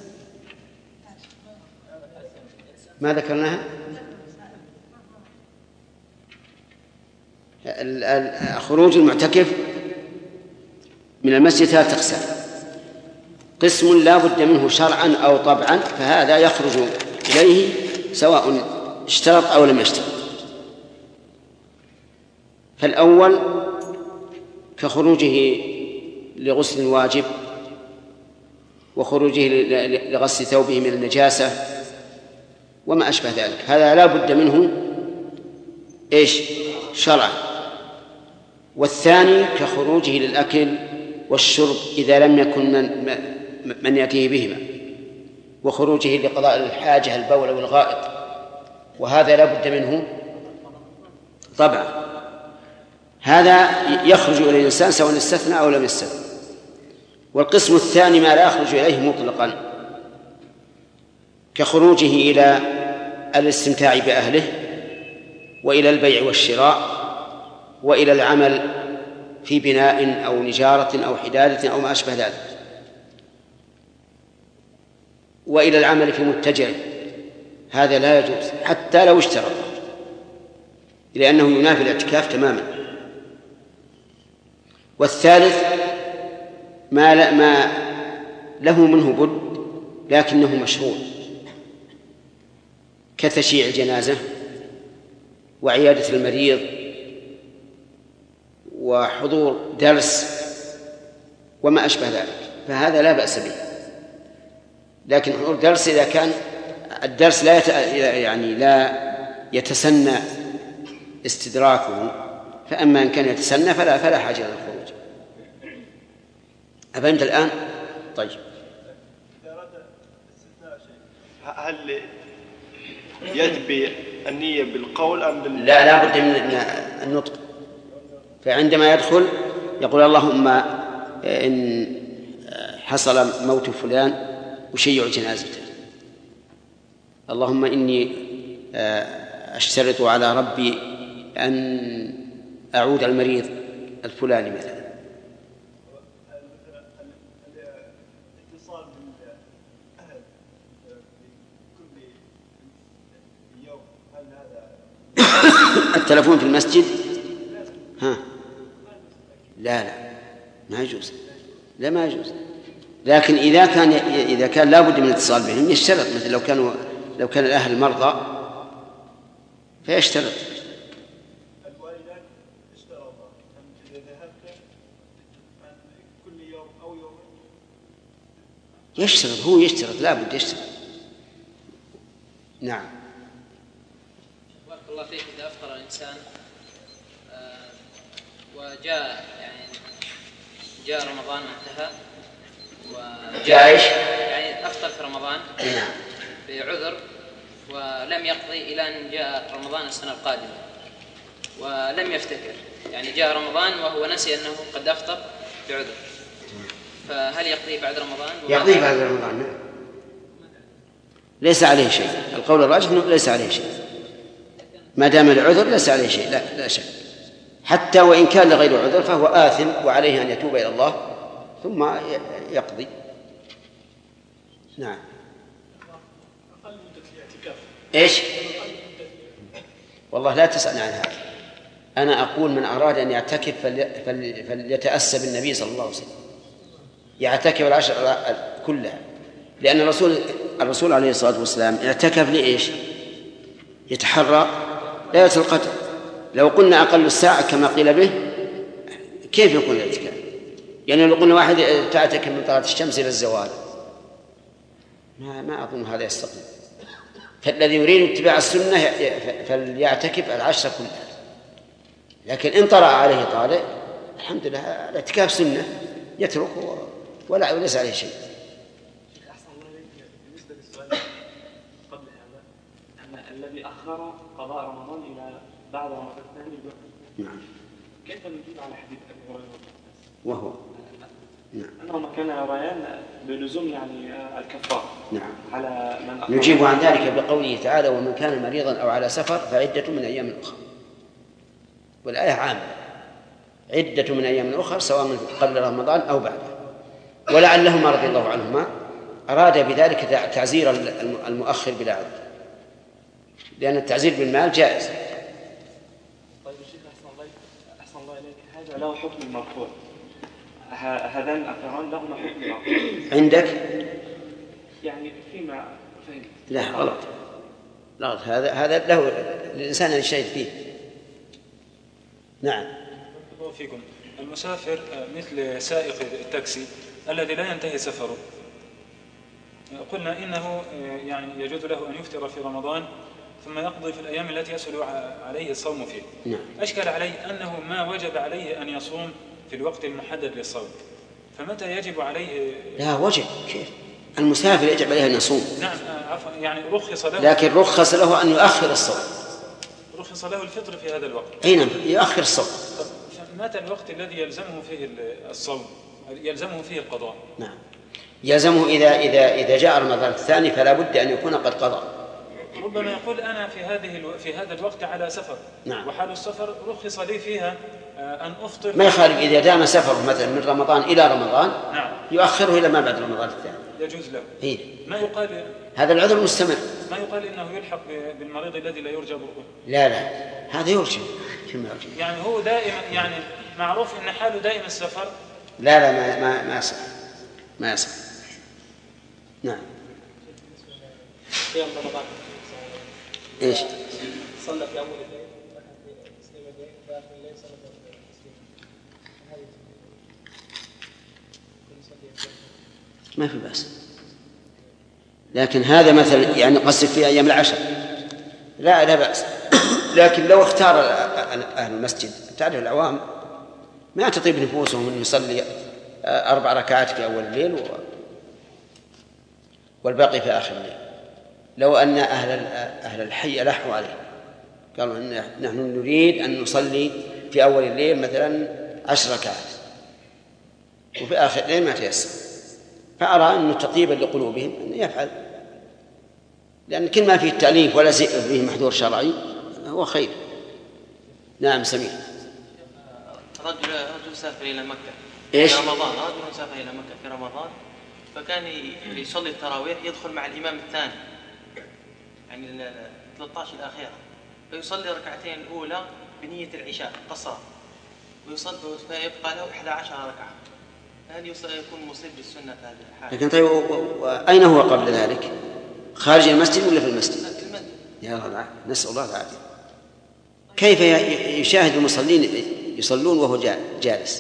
ما ذكرناها؟ خروج المعتكف من المسجد 3 أقسام. قسم لا بد منه شرعا أو طبعا، فهذا يخرج إليه سواء اشترط أو لم يشترط. فالأول كخروجه لغسل واجب وخروجه لغسل ثوبه من النجاسة وما أشبه ذلك، هذا لا بد منه شرعا. والثاني كخروجه للأكل والشرب إذا لم يكن من يأتيه بهما، وخروجه لقضاء الحاجة البول والغائط، وهذا لا بد منه طبعا. هذا يخرج إلى الإنسان سواء استثنى أو لم يستثنى. والقسم الثاني ما لا يخرج إليه مطلقا، كخروجه إلى الاستمتاع بأهله وإلى البيع والشراء وإلى العمل في بناء أو نجارة أو حدادة أو ما أشبه ذلك، وإلى العمل في متجر، هذا لا يجوز حتى لو اشترط، لأنه ينافي الاعتكاف تماما. والثالث ما له منه بد لكنه مشروع، كتشييع الجنازة وعيادة المريض وحضور درس وما أشبه ذلك، فهذا لا بأس به. لكن حضور درس إذا كان الدرس لا يتسنى استدراكه، فأما إن كان يتسنى فلا حاجة للخروج. أفهمت الآن؟ طيب. هل يتبي النية بالقول أم لا بد من النطق. فعندما يدخل يقول اللهم إن حصل موت فلان أشيع جنازته، اللهم إني أشترط على ربي أن أعود المريض الفلاني مثلا. الاتصال بالأهل في كل يوم، هل هذا التلفون في المسجد؟ لا ما يجوز، لا ما يجوز. لكن إذا كان لا بد من الاتصال بهم يشترط، مثل لو كان الأهل مرضى فيشترط. الوالدان اشترطا إذا ذهبت كل يوم أو يوم يشترط، هو يشترط، لا بد يشترط. نعم. بارك الله فيك. إذا أفطر الإنسان وجاء جاء رمضان وانتهى جاء ايش؟ يعني أفطر في رمضان بعذر ولم يقضي إلى أن جاء رمضان السنة القادمة ولم يفتكر، يعني جاء رمضان وهو نسي أنه قد أفطر بعذر، فهل يقضي بعد رمضان؟ يقضي بعد رمضان، نعم، ليس عليه شيء. القول الراجح أنه ليس عليه شيء ما دام العذر، ليس عليه شيء، لا شك. حتى وإن كان لغير عذر فهو آثم وعليه أن يتوب إلى الله ثم يقضي. نعم. إيش؟ والله لا تسألني عن هذا. أنا أقول من أراد أن يعتكف فليتأسى بالنبي صلى الله عليه وسلم، يعتكف العشر كلها، لأن الرسول عليه الصلاة والسلام اعتكف لإيش؟ يتحرى ليلة القدر. لو قلنا أقل الساعة كما قيل به كيف يكون الاعتكاف؟ يعني لو قلنا واحد تعتكف من طلعت الشمس إلى الزوال ما أظن هذا يستقيم. فالذي يريد اتباع السنة فليعتكف العشر كلها، لكن إن طرأ عليه طارئ الحمد لله الاعتكاف سنة يتركه ولا ليس عليه شيء. بالنسبة للسؤال قبل هذا أن الذي أخر قضاء رمضان إلى بعد رمضان الثاني، نعم، كيف نجيب على حديث أبي هريرة وهو أنهما كانا يريان بلزوم يعني الكفارة؟ نعم، على من نجيب عن ذلك بقوله تعالى: ومن كان مريضا أو على سفر فعدة من أيام أخرى. والآية عامة، عدة من أيام أخرى سواء قبل رمضان أو بعده. ولعلهما رضي الله عنهما أراد بذلك تعزير المؤخر بلا عذر، لأن التعزير بالمال جائز. طيب الشيخ أحسن الله إليك، هذا له حكم المرفوع، هذان الأثران لهما حكم المرفوع عندك؟ يعني فيما فهمت. لا غلط، هذا له الإنسان أن يشاهد فيه. نعم. الله فيكم. المسافر مثل سائق التاكسي الذي لا ينتهي سفره، قلنا إنه يعني يجوز له أن يفطر في رمضان ثم يقضي في الأيام التي يسهل عليه الصوم فيه. نعم. أشكل عليه أنه ما وجب عليه أن يصوم في الوقت المحدد للصوم، فمتى يجب عليه؟ لا وجب، كيف المسافر يجب عليه أن يصوم؟ نعم عفوا، يعني رخص له، لكن رخص له أن يؤخر الصوم، رخص له الفطر في هذا الوقت. أي نعم، يؤخر الصوم. متى الوقت الذي يلزمه فيه الصوم، يلزمه فيه القضاء؟ نعم، يلزمه إذا جاء رمضان الثاني فلا بد أن يكون قد قضى. ربما يقول أنا في هذا الوقت على سفر. نعم. وحال السفر رخص لي فيها أن أفطر. ما يخالف إذا دام سفره مثلا من رمضان إلى رمضان. نعم. يؤخره إلى ما بعد رمضان الثاني. يجوز له. إيه؟ ما يقال هذا العذر مستمر. ما يقال إنه يلحق بالمريض الذي لا يرجى برؤه. لا هذا يرجى. يعني هو دائما، يعني معروف إن حاله دائما السفر. لا ما يصح. نعم. قيام رمضان ايش؟ صلى في اول الليل ركعتين في اخر الليل صلى ما في بأس، لكن هذا مثلا يعني قصد في أيام العشر لا بأس. لكن لو اختار أهل المسجد، تعرف العوام ما تطيب نفوسهم أن يصلي 4 ركعات في أول الليل والباقي في آخر الليل. لو أن أهل الحي ألحوا عليه قالوا نحن نريد أن نصلي في أول الليل مثلا 10 ركعات وفي آخر الليل ما تيسر، فأرى أنه تطيبا لقلوبهم أن يفعل، لأن كل ما فيه التأليف ولا فيه محذور شرعي هو خير. نعم سمير. رجل سافر إلى مكة إيش؟ في رمضان، رجل سافر إلى مكة في رمضان فكان يصلي التراويح، يدخل مع الإمام الثاني يعني 13 الأخيرة، فيصلي ركعتين الأولى بنية العشاء قصرا، ويصلي فيبقى له 11 ركعة. هل يكون مصيب بالسنة في هذه الحالة؟ لكن طيب أين هو قبل ذلك؟ خارج المسجد ولا في المسجد؟ في المسجد. يا الله، نسأل الله العافية. كيف يشاهد المصلين يصلون وهو جالس؟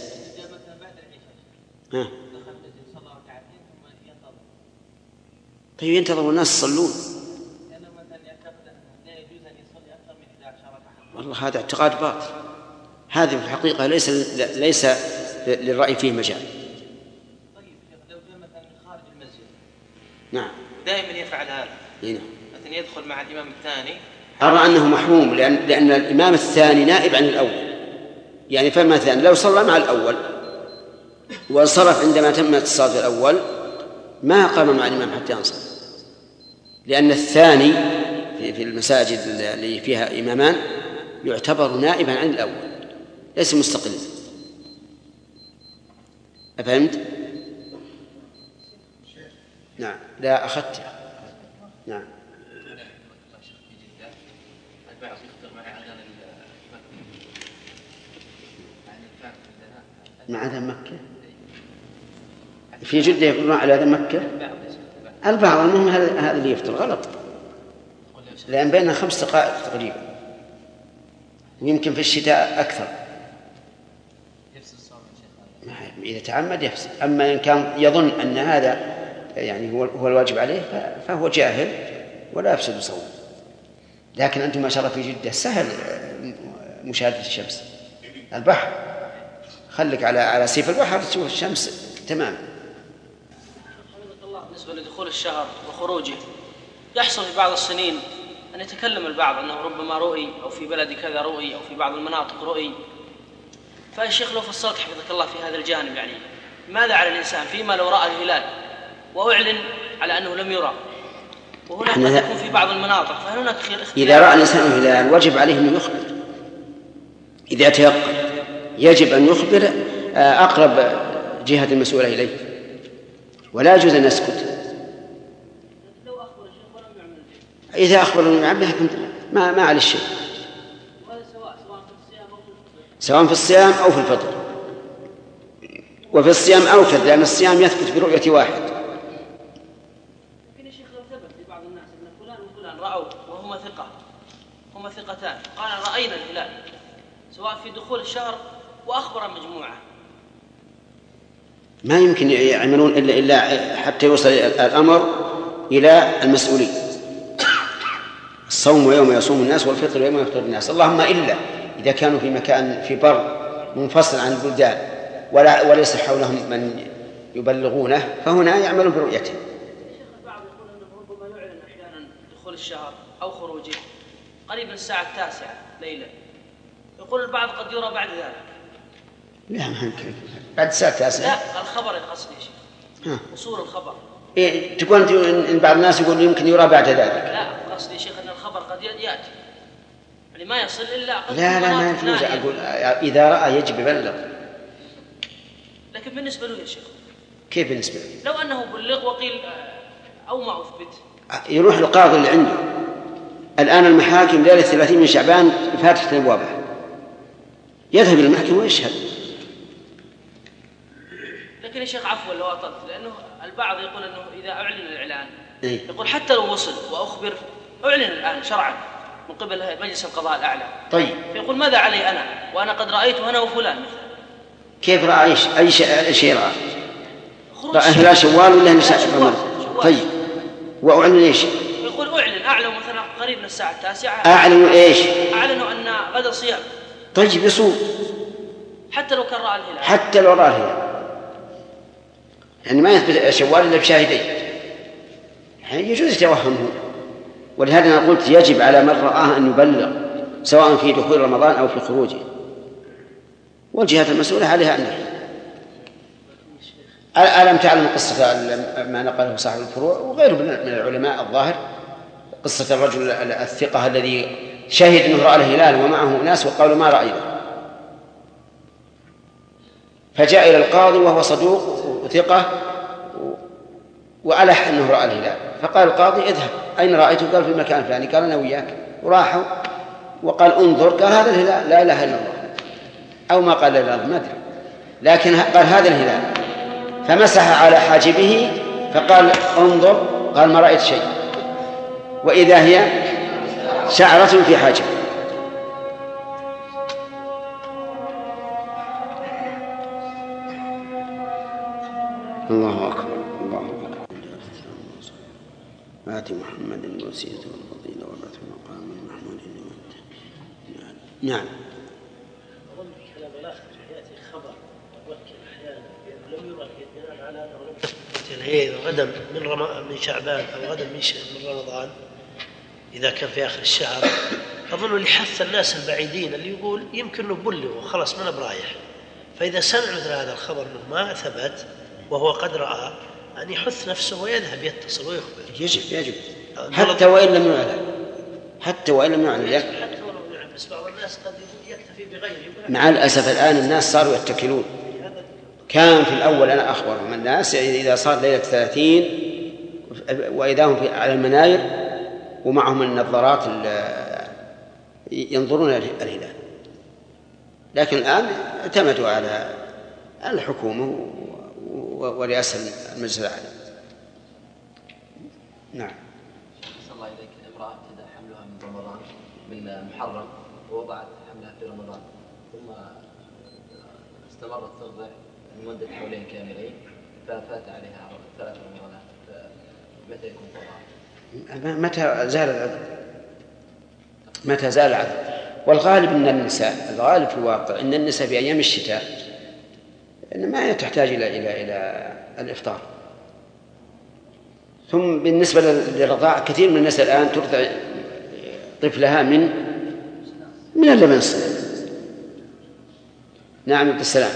ها. طيب ينتظر الناس يصلون. والله هذا اعتقاد باطل، هذه في الحقيقة ليس للرأي فيه مجال. طيب لو كان مثلا خارج المسجد نعم دائما يفعل هذا، هنا مثلا يدخل مع الإمام الثاني. أرى أنه محروم لأن الإمام الثاني نائب عن الأول. يعني فمثلا لو صلى مع الأول وانصرف عندما تمت الصلاة الأول ما قام مع الإمام حتى ينصرف، لأن الثاني في المساجد اللي فيها إمامان يعتبر نائبا عن الأول ليس مستقلا. أفهمت؟ نعم لا أخذت. نعم مع أذان مكة في جدة يقولون على أذان مكة البعض. المهم هذا اللي يفتر غلط، لأن بيننا 5 دقائق تقريبا ويمكن في الشتاء أكثر. إذا تعمد يفسد. أما إن كان يظن أن هذا يعني هو الواجب عليه فهو جاهل ولا يفسد صومه. لكن أنتم ما شاء الله في جدة سهل مشاهدة الشمس. البحر خليك على سيف البحر تشوف الشمس تمام. بالنسبة لدخول الشهر وخروجه يحصل في بعض السنين أن يتكلم البعض أنه ربما رؤي أو في بلد كذا رؤي أو في بعض المناطق رؤي. فالشيخ لو فصلت حفظك الله في هذا الجانب، يعني ماذا على الإنسان فيما لو رأى الهلال وأعلن على أنه لم يرى وهناك قد يكون في بعض المناطق، فهل هناك اختلاف؟ إذا رأى الإنسان الهلال وجب عليه أن يخبر. إذا تيقن يجب أن يخبر أقرب جهة المسؤولة إليه، ولا يجوز أن يسكت. إذا أخبر ولم يعمل ما عليه شيء، سواء في الصيام أو في الفطر. وفي الصيام أوكد، لأن الصيام يثبت برؤية واحد. لكن الشيخ لو ثبت لبعض الناس أن فلان وفلان رأوا وهما ثقتان، قال رأينا الهلال سواء في دخول الشهر وأخبر مجموعة، ما يمكن يعملون إلا حتى يوصل الأمر إلى المسؤولين. الصوم يوم يصوم الناس والفطر يوم يفطر الناس، اللهم إلا إذا كانوا في مكان في بر منفصل عن البلدان وليس حولهم من يبلغونه، فهنا يعملون برؤيته. الشيخ البعض يقول أنه ربما يعلن أحيانا دخول الشهر أو خروجه قريب من الساعة 9 ليلا، يقول البعض قد يرى بعد ذلك. لا ما بعد الساعة 9. لا الخبر يقصد يا شيخ، وصول الخبر. إيه تقول إن بعض الناس يقول يمكن يرى بعد ذلك. لا قصدي يا شيخ أن الخبر قد يأتي يعني ما يصل إلا قد. لا ما يجوز. أقول إذا رأى يجب يبلغ. لكن بالنسبة له يا شيخ كيف بالنسبة له؟ لو أنه بلغ وقيل أو ما أثبت يروح القاضي اللي عنده. الآن المحاكم ليلة 30 من شعبان فاتحة أبوابها، يذهب إلى المحكمة ويشهد. لكن يا شيخ عفوا لو أطلت، لأنه البعض يقول أنه إذا أعلن الإعلان يقول حتى لو وصل وأخبر أعلن الآن شرعا من قبل مجلس القضاء الأعلى. طيب فيقول ماذا علي أنا وأنا قد رأيت أنا وفلان مثلا. كيف رأى أي شيء رأى؟ رأى هلال شوال ولا نساء رمضان؟ طيب وأعلن إيش؟ يقول أعلن مثلا قريب من الساعة 9. أعلنوا إيش؟ أعلنوا أن غدا صيام. طيب يصوم حتى لو كان رأى الهلال. حتى لو رأى الهلال، يعني ما يثبت شوال إلا بشاهدين، يعني يجوز يتوهمه. ولهذا أنا قلت يجب على من رآه أن يبلغ سواء في دخول رمضان أو في خروجه، والجهات المسؤولة عليها أن يحل. ألم تعلم قصة ما نقله صاحب الفروع وغيره من العلماء الظاهر، قصة الرجل الثقة الذي شهد أنه رأى الهلال ومعه ناس وقالوا ما رأينا، فجاء إلى القاضي وهو صدوق وثقة وألح أنه رأى الهلال، فقال القاضي اذهب أين رأيته؟ قال في المكان الفلاني. قال أنا وياك، وراحوا وقال انظر، قال هذا الهلال لا إله إلا الله، أو ما قال لا إله إلا الله ما أدري، لكن قال هذا الهلال، فمسح على حاجبه فقال انظر، قال ما رأيت شيء، وإذا هي شعرة في حاجب. الله أكبر الله أكبر. آت محمد الوسيلة والفضيلة وابعثه مقاما محمودا. نعم. هل يرى بناء على هي غدا من شعبان أو غدا من رمضان إذا كان في آخر الشهر، أظن لحث الناس البعيدين اللي يقول يمكن نبلغ وخلاص ما نبرايح، فإذا سمع مثل هذا الخبر أنه ما ثبت وهو قد رأى أن يحث نفسه ويذهب يتصل ويخبر. يجب حتى وإن لم يعلن، حتى ولو لم يعلن، بس بعض الناس قد يكتفي بغيره. مع الأسف الآن الناس صاروا يتكلون. كان في الأول أنا أخبرهم الناس إذا صار ليلة 30 وإذا هم على المناير ومعهم النظارات ينظرون الهلال، لكن الآن اعتمدوا على الحكومة ورئاسة المجلس الأعلى. نعم. صلى الله عليك، امرأة ابتدأ حملها من رمضان من محرم ووضعت حملها في رمضان ثم استمرت ترضع لمدة حولين كاملين ففات عليها 3 رمضانات، متى يكون طهرها؟ متى زال العذر؟ والغالب أن النساء، الغالب في الواقع أن النساء في أيام الشتاء ما تحتاج إلى الإفطار. ثم بالنسبة للرضاعة كثير من الناس الآن ترضع طفلها من اللبن الصغير. نعم عبد السلام.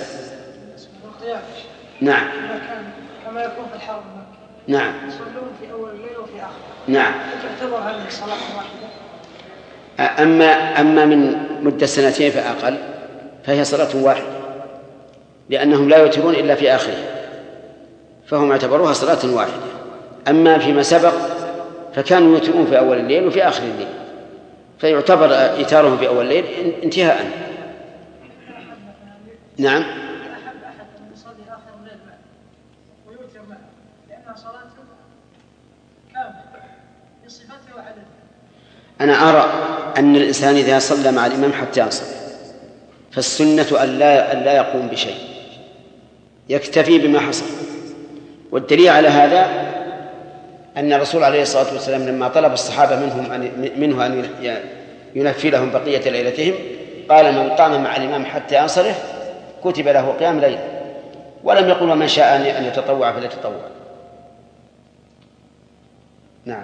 نعم. كما يكون في الحرم. نعم. يصلون في أول الليل وفي آخره. نعم. تعتبر هذه صلاة واحدة. أما من مدة 2 فأقل فهي صلاة واحدة، لأنهم لا يوترون إلا في آخره، فهم اعتبروها صلاة واحدة. أما فيما سبق فكانوا يوترون في أول الليل وفي آخر الليل، فيعتبر إيتارهم في أول الليل انتهاء. نعم. أنا أرى أن الإنسان إذا صلى مع الإمام حتى ينصرف فالسنة أن لا يقوم بشيء، يكتفي بما حصل. والدليل على هذا أن الرسول عليه الصلاة والسلام لما طلب الصحابة منه أن ينفي لهم بقية ليلتهم قال: من قام مع الإمام حتى ينصرف كتب له قيام ليل، ولم يقل ومن شاء أن يتطوع فليتطوع. نعم.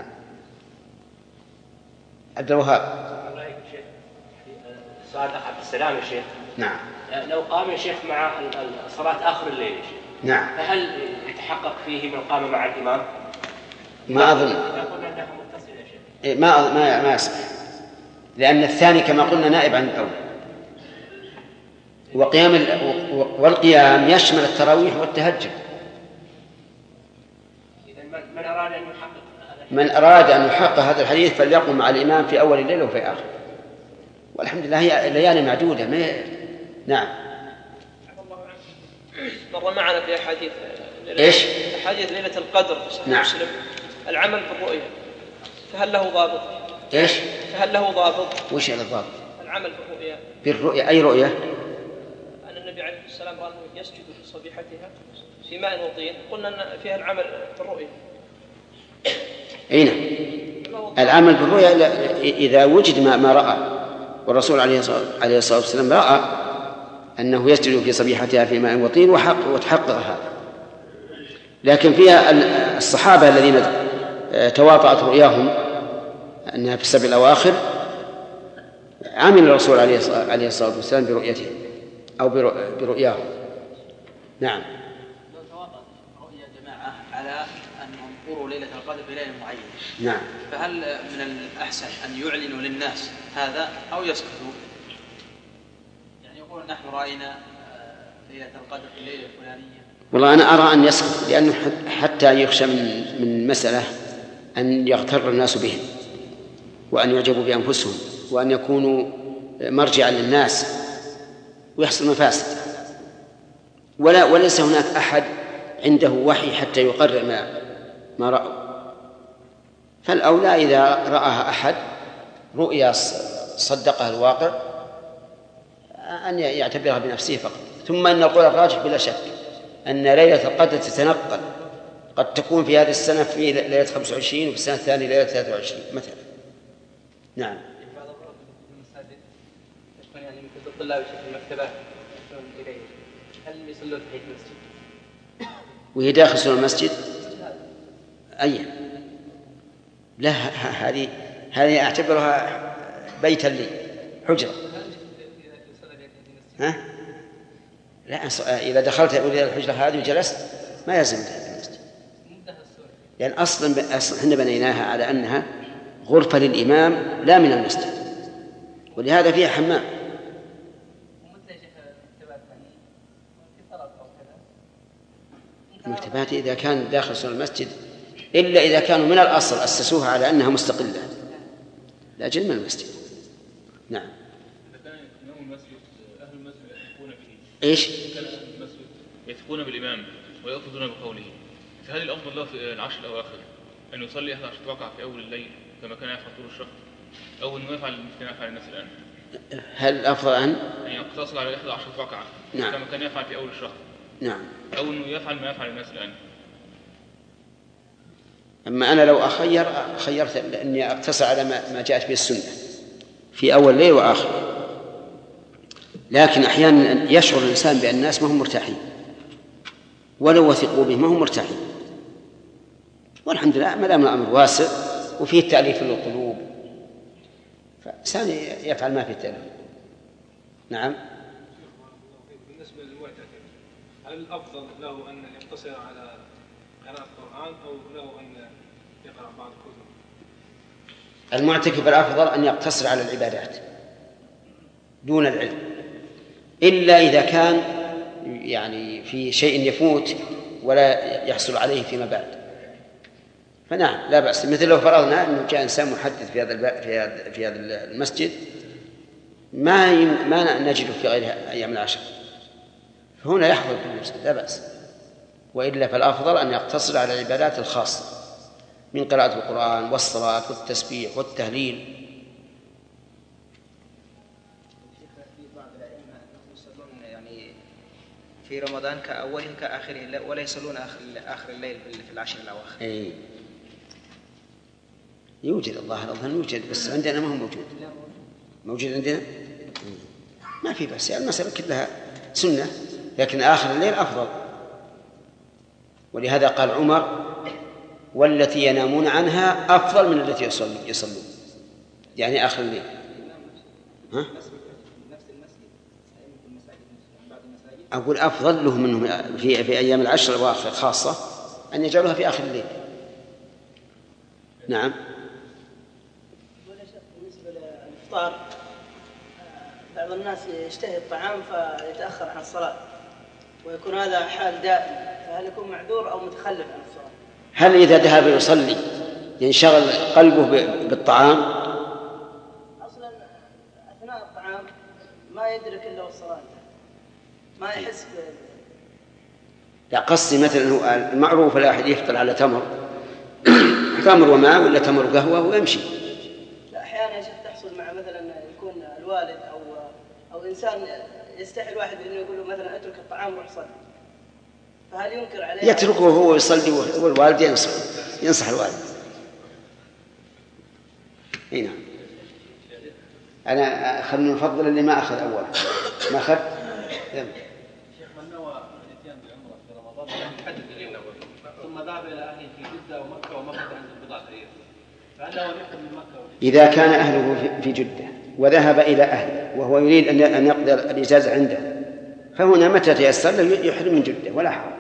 عبد الوهاب. سؤال أخ عبد السلام يا شيخ. نعم. لو قام يا شيخ مع صلاة آخر الليل يا شيخ. نعم. فهل يتحقق فيه من قام مع الإمام؟ ما أظن. ما يصح، لأن الثاني كما قلنا نائب عن الأول، والقيام يشمل التراويح والتهجد. من أراد أن يحقق هذا الحديث فليقم مع الإمام في أول الليل وفي آخر، والحمد لله هي ليالي معدودة. نعم. مر معنا في أحاديث إيش؟ أحاديث ليلة القدر في صحيح نعم. مسلم العمل بالرؤية، فهل له ضابط؟ إيش؟ فهل له ضابط؟ وش هذا الضابط؟ العمل بالرؤية. بالرؤية أي رؤية؟ أن النبي عليه السلام رأى أنه يسجد في صبيحتها في ماء وطين، قلنا أن فيها العمل بالرؤية. أين؟ العمل بالرؤية إذا وجد ما رأى، والرسول عليه الصلاة والسلام رأى أنه يسجد في صبيحتها في ماء وطين وتحقق هذا. لكن فيها الصحابة الذين تواطأت رؤياهم أنها في السبع الأواخر عمل الرسول عليه الصلاة والسلام برؤيتهم أو برؤياهم. نعم. لو تواطأت رؤيا جماعة على أنهم قروا ليلة القدر بليلة معينة، نعم، فهل من الأحسن أن يعلنوا للناس هذا أو يسكتوا؟ يعني يقول نحن رأينا ليلة القدر في الليلة الفلانية. والله أنا أرى أن يسكت، لأنه حتى يخشى من مسألة أن يغتر الناس بهم وأن يعجبوا بأنفسهم وأن يكونوا مرجعا للناس ويحصل مفاسد، وليس هناك أحد عنده وحي حتى يقرر ما رأوا. فالأولى إذا رآها أحد رؤيا صدقها الواقع أن يعتبرها بنفسه فقط. ثم أن القول الراجح بلا شك أن ليلة القدر تتنقل، قد تكون في هذه السنة في ليلة 25 وفي السنة الثانية ليلة 23 مثلا. نعم. بعض المساجد يكون يعني مثل الطلاب في المكتبات يكون إليه، هل يصلون في المسجد؟ وهي داخل سور المسجد أي لا، هذه أعتبرها بيتا لي، حجرة. ها؟ لا، إذا دخلت إلى الحجرة هذه وجلست ما يلزم المسجد، لأن أصلا احنا بنيناها على أنها غرفة للإمام لا من المسجد، ولهذا فيها حمام. المكتبات إذا كان داخل سور المسجد، إلا إذا كانوا من الأصل أسسوها على أنها مستقلة لا جل من المسجد. نعم. إيش؟ يثقون بالإمام ويأخذون بقوله، فهل الأفضل له في العشر الأواخر أن يصلي 11 ركعة في أول الليل كما كان يفعل طول الشهر، أو أنه يفعل مثل ما يفعل الناس الآن؟ هل الأفضل أن يقتصر على 11 ركعة نعم. كما كان يفعل في أول الشهر؟ نعم. أو أنه يفعل ما يفعل الناس الآن؟ أما أنا لو خيرت أني أقتصر على ما جاءت به السنة في أول الليل وآخر، لكن أحيانا يشعر الإنسان بأن الناس ما هم مرتاحين، ولو وثقوا به ما هم مرتاحين، والحمد لله ما دام الأمر واسع وفيه التأليف للقلوب فإنسان يفعل ما فيه التأليف. نعم. بالنسبة للمعتكف، هل الأفضل له أن يقتصر على قراءة القرآن أو له أن يقرأ بعض الكتب؟ المعتكف الأفضل أن يقتصر على العبادات دون العلم، إلا إذا كان يعني في شيء يفوت ولا يحصل عليه فيما بعد، فنعم لا بأس. مثل لو فرضنا أنه جاء إنسان محدث في هذا المسجد ما نجده في غير أيام العشر، فهنا يحضر في المسجد لا بأس، وإلا فالأفضل أن يقتصر على العبادات الخاصة من قراءة القرآن والصلاة والتسبيح والتهليل. في رمضان كأوله كآخره ولا يصلون آخر الليل في العشر الأواخر. أي يوجد، الله الأظهر يوجد، بس عندنا ما هو موجود عندنا ما في بس، يعني المسألة كلها سنة، لكن آخر الليل أفضل. ولهذا قال عمر: والتي ينامون عنها أفضل من التي يصلون، يعني آخر الليل. ها؟ أقول أفضل لهم منهم في أيام العشر الأواخر خاصة أن يجعلوها في آخر الليل. نعم. بالنسبة للإفطار، بعض الناس يشتهي الطعام فيتأخر عن الصلاة ويكون هذا حال دائم، فهل يكون معذور أو متخلف عن الصلاة؟ هل إذا ذهب يصلي ينشغل قلبه بالطعام؟ أصلا أثناء الطعام ما يدرك إلا الصلاة، ما يحس لا، قصدي مثلا المعروف الواحد يفطر على تمر وماء ولا تمر قهوة ويمشي. لا، أحيانا تحصل مع مثلا يكون الوالد أو إنسان يستحي الواحد إنه يقول له مثلا اترك الطعام وروح صلي، فهل ينكر عليه؟ يتركه هو يصلي والوالد ينصح الوالد. هنا أنا خلنا نفضل اللي ما أخذ أول ما أخذ. شيخ، من نوى الاتيان بعمرة في رمضان يحدد اليوم ثم ذهب إلى أهله في جدة ومكة ومكة عند بضعة أيام، فهل له أن يحرم من مكة؟ إذا كان أهله في جدة وذهب إلى أهله وهو يريد أن يقضي الإجازة عنده، فهنا متى تيسر له يحرم من جدة ولا حرج.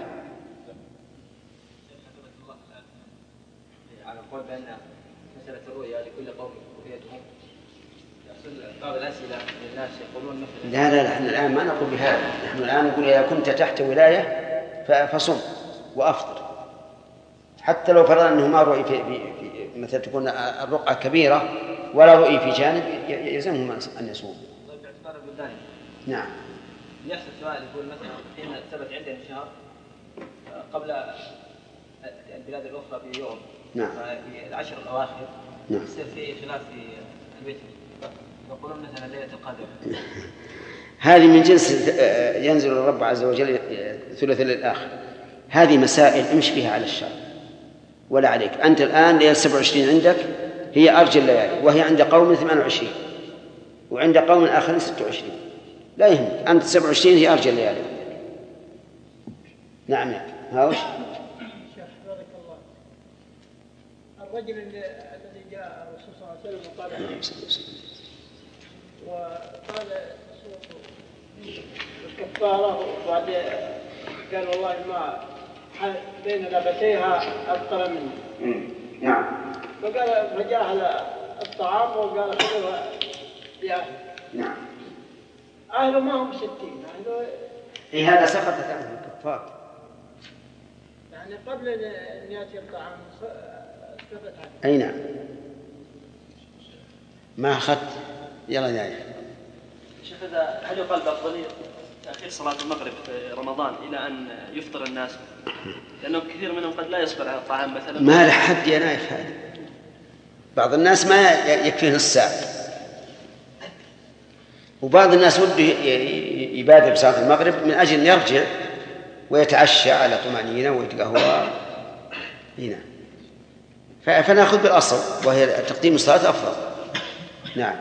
على قول بأن مسألة الرؤيا لكل قوم رؤيتهم، يحصل بعض الأسئلة للناس يقولون لا احنا الآن ما نقول بهذا، نحن الآن نقول إذا كنت تحت ولاية فصم وأفطر، حتى لو فرضنا أنه ما رؤي في مثل تكون الرقعة كبيرة ولا رؤي في جانب يلزمهم أن يصوم. باعتبار البلدان. نعم. يحصل سؤال يقول مثلا إن ثبت عندنا شهر قبل البلاد الأخرى بيوم، نعم، في العشر الأواخر نعم يصير في خلاف في الوتر، يقولون مثلا ليلة القدر. هذه من جنس ينزل الرب عز وجل ثلث الآخر. هذه مسائل امشي فيها على الشرع ولا عليك. أنت الآن ليلة 27 عندك هي أرجى الليالي، وهي عند قوم 28 وعند قوم آخرين 26، لا يهم، أنت 27 هي أرجى الليالي. نعم. هاوش شيخ بارك الله. الرجل الذي جاء الرسول صلى الله عليه وسلم وقال الكفارة وبعد قال والله ما بين لبتيها أبطل مني. نعم. فجاء على الطعام وقال خذوها لأهل. نعم. أهله ما هم 60 أهله. هذا سقطت عنه الكفار. يعني قبل أن يأتي الطعام سقطت عنه. أي نعم. ما أخذت يلا جاي. شيخ هل يقال بأفضلية تأخير صلاة المغرب في رمضان إلى أن يفطر الناس؟ لأنه كثير منهم قد لا يصبر على الطعام مثلا. ما له حد يا نايف هذا. بعض الناس ما يكفيه نص ساعة، وبعض الناس وده يبادر بصلاة المغرب من أجل أن يرجع ويتعشى على طمأنينة ويتقهوى هنا. فنأخذ بالأصل وهي تقديم الصلاة أفضل. نعم.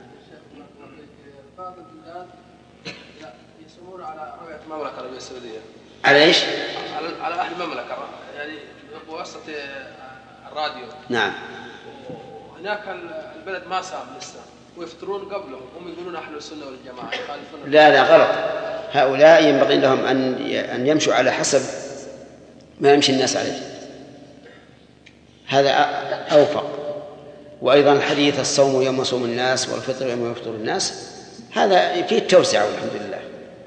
بعض البلاد يصومون على رؤية المملكة العربية السعودية. على إيش؟ على أهل المملكة يعني بواسطة الراديو. نعم. وهناك البلد ما صام لسه ويفطرون قبلهم، هم يقولون أهل السنة والجماعة يخالفون. لا غلط. هؤلاء ينبغي لهم أن يمشوا على حسب ما يمشي الناس عليه، هذا أوفق. وأيضا الحديث الصوم يوم يصوم الناس والفطر يوم يفطر الناس هذا فيه التوسعة والحمد لله.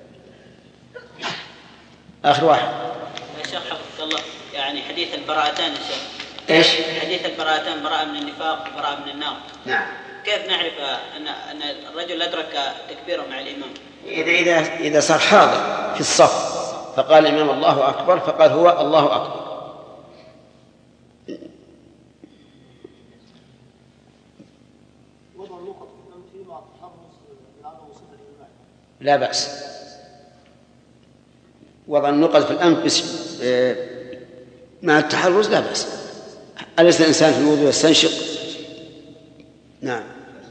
آخر واحد يا شيخ حفظك الله، يعني حديث البراءتان يا شيخ. إيش؟ حديث البراءتان، براءة من النفاق وبراءة من النار. نعم. كيف نعرف أن الرجل أدرك تكبيره مع الإمام؟ إذا صار حاضر في الصف فقال الإمام الله أكبر فقال هو الله أكبر. لا بأس وضع النقط في الأنف مع التحرز لا بأس. أليس الإنسان في الوضوء يستنشق؟ نعم.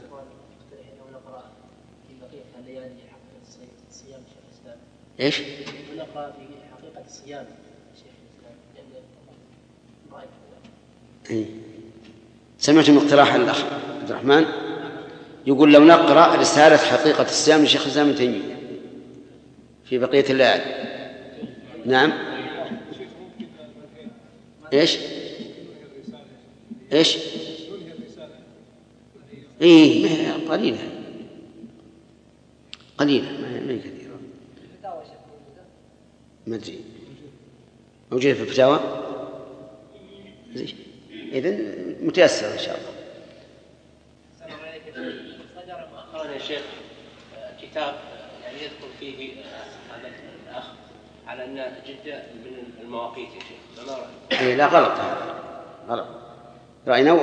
إيش؟ نقرأ في حقيقة الصيام شيخ الإسلام. سمعتم اقتراح الأخ عبد الرحمن يقول لو نقرأ رسالة حقيقة الصيام لشيخ الإسلام ابن تيمية في بقية الليالي. نعم. إيش؟ قليلة ما هي كثيرة. ما أدري موجودة في الفتاوى. إذن متيسر إن شاء الله. السلام عليكم. صدر مؤخرا يا شيخ كتاب يعني يذكر فيه هذا الأخ على أن جدة من المواقيت يا شيخ، فما رأيك؟ لا غلط، رأينا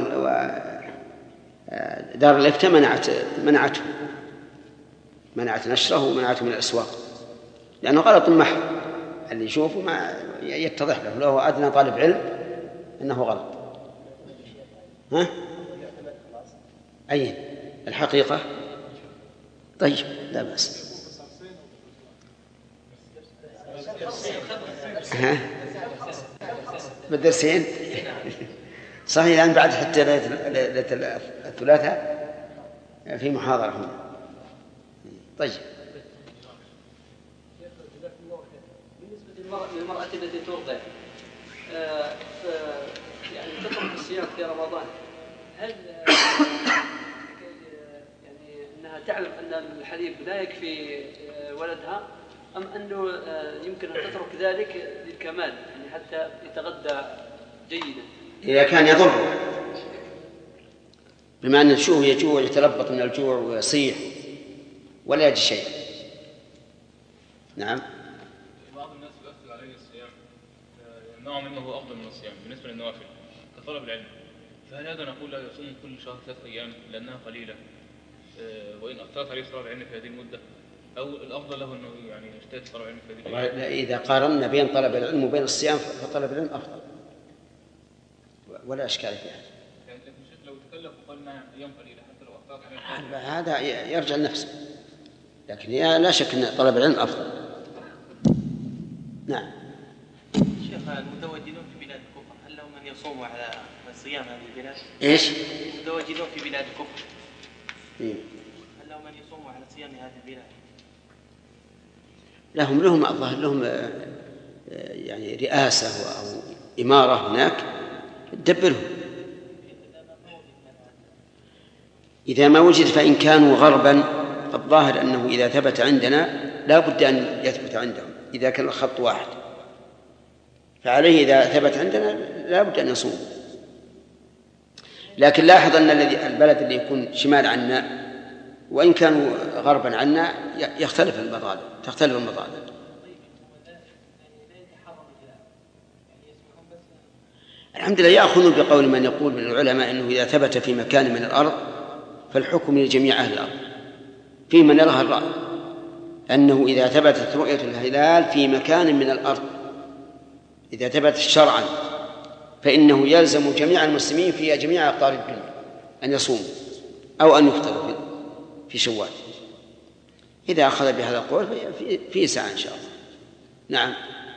دار الإفتاء منعت نشره ومنعته من الأسواق لأنه غلط محض. اللي يشوفه ما يتضح له لو أدنى طالب علم أنه غلط. ها؟ أي الحقيقة؟ طيب لا بأس. ها؟ بالدرسين صحيح. الآن بعد حتى ليلة الثلاثاء في محاضرة هنا. طيب. بالنسبة للمرأة التي ترضع يعني تترك الصيام في رمضان، هل يعني أنها تعلم أن الحليب لا يكفي ولدها أم أنه يمكن أن تترك ذلك للكمال يعني حتى يتغذى جيدا؟ إذا كان يضر بما أن الشوه يجوع يتلبط من الجوع ويصيح ولا يجد شيء. نعم. بعض الناس يؤثر عليه الصيام نوع منه هو أفضل من الصيام بالنسبة للنوافل كطلب العلم، فهل هذا نقول لا يصوم كل شهر 3 أيام لأنها قليلة وإن أثرت عليه طلب العلم في هذه المدة، أو الأفضل له أنه يعني يجتهد طلب العلم في هذه المدة؟ إذا قارنا بين طلب العلم وبين الصيام فطلب العلم أفضل ولا أشكال فيها. يعني الشيخ لو تكلف وقال إنها أيام قليلة حتى لو أثرت عليه هذا يرجع لنفسه، لكن لا شك أن طلب العلم أفضل. نعم. المتواجدون في بلاد الكفر هل لهم أن يصوموا على صيام هذه البلاد؟ إيش؟ المتواجدون في بلاد الكفر إيه؟ هل لهم أن يصوموا على صيام هذه البلاد؟ لهم الظاهر لهم يعني رئاسة أو إمارة هناك تدبرهم. إذا ما وجد فإن كانوا غربا الظاهر أنه إذا ثبت عندنا لا بد أن يثبت عندهم إذا كان الخط واحد، فعليه إذا ثبت عندنا لا بد أن يصوم. لكن لاحظ أن البلد اللي يكون شمال عنا وإن كانوا غربا عنا تختلف المطالب. الحمد لله يأخذون بقول من يقول من العلماء أنه إذا ثبت في مكان من الأرض فالحكم لجميع أهل الأرض. في من يرى الرأي أنه إذا ثبتت رؤية الهلال في مكان من الأرض إذا ثبت شرعا فإنه يلزم جميع المسلمين في جميع أقطار الدنيا أن يصوموا أو أن يفطروا في شوال. إذا أخذ بهذا القول في ساعة إن شاء الله. نعم.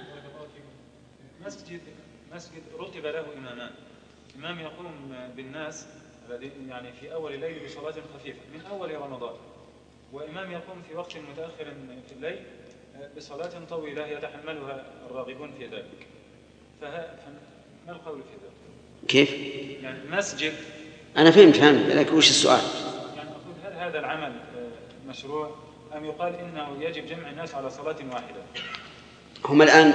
مسجد رتب له إمامان، إمام يقوم بالناس يعني في أول الليل بصلاة خفيفة من أول رمضان، وإمام يقوم في وقت متأخر في الليل بصلاة طويلة يتحملها الراغبون في ذلك. فما القول في ذلك؟ كيف؟ يعني مسجد أنا فهمت لكن وش السؤال؟ يعني أقول هل هذا العمل مشروع أم يقال إنه يجب جمع الناس على صلاة واحدة؟ هم الآن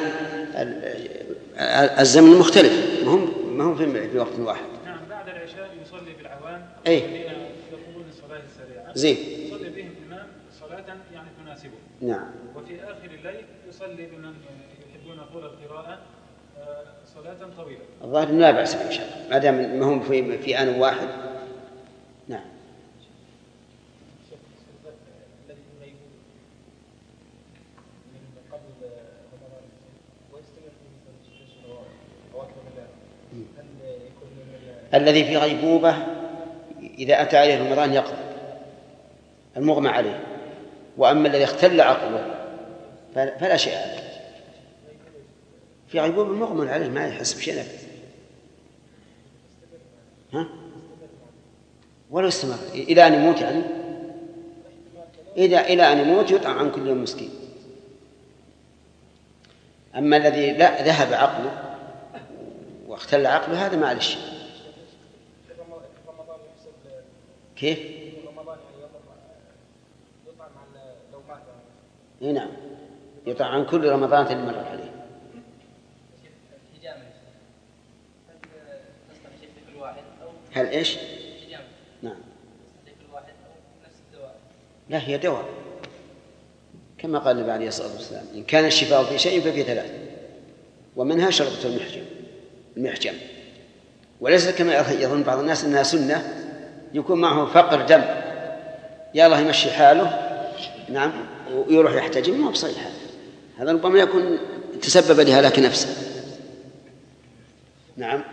الزمن مختلف، ما هم في وقت واحد. نعم بعد العشاء يصلي بالعوام الذين يقومون الصلاة السريعة زين يصلي بهم الإمام صلاة يعني تناسبه. نعم. وفي آخر الليل يصلي بمن يحبون طول القراءة صلاة طويلة. الظاهر لا بأس إن شاء الله ما دام ما هم في آن واحد. نعم. الذي في غيبوبة إذا أتى عليه رمضان يقضي المغمى عليه، وأما الذي اختل عقله فلا شيء عليه. في غيبوبة المغمى عليه ما يحس بشيء نفسه. ها؟ ولو استمر إلى أن يموت يعني إلى أن يموت يطعم عن كل يوم مسكين. أما الذي لا ذهب عقله واختل عقله هذا معلش. كيف؟ نعم يطعم عن كل رمضان اللي مر عليه. هل إيش؟ نعم. لا هي دواء كما قال النبي عليه الصلاة والسلام إن كان الشفاء في شيء ففي ثلاث ومنها شربة المحجم. وليس كما يظن بعض الناس أنها سنة يكون معه فقر دم يا الله يمشي حاله نعم ويروح يحتجم ما بصحيح. هذا ربما يكون تسبب لهلاك نفسه. نعم.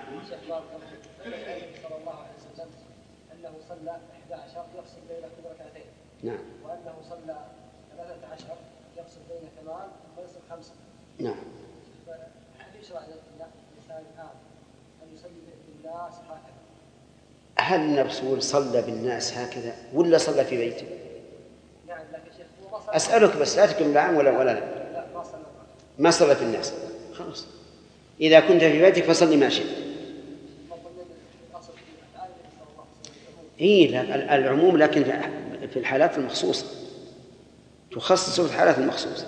أنه صلى 11 يقصد بين كل ركعتين. نعم. وأنه صلى 13 يقصد بين كمال ويصل 5. نعم. هل يشرع للإنسان الآن أن يصلي بالناس هكذا؟ هل الرسول صلى بالناس هكذا ولا صلى في بيته؟ نعم لكن شيخ أسألك بس لا تكون العام ولا لا. ما صلى في الناس خلاص. إذا كنت في بيتك فصلي ما شئت. إيه العموم لكن في الحالات المخصوصة تخصص في الحالات المخصوصة.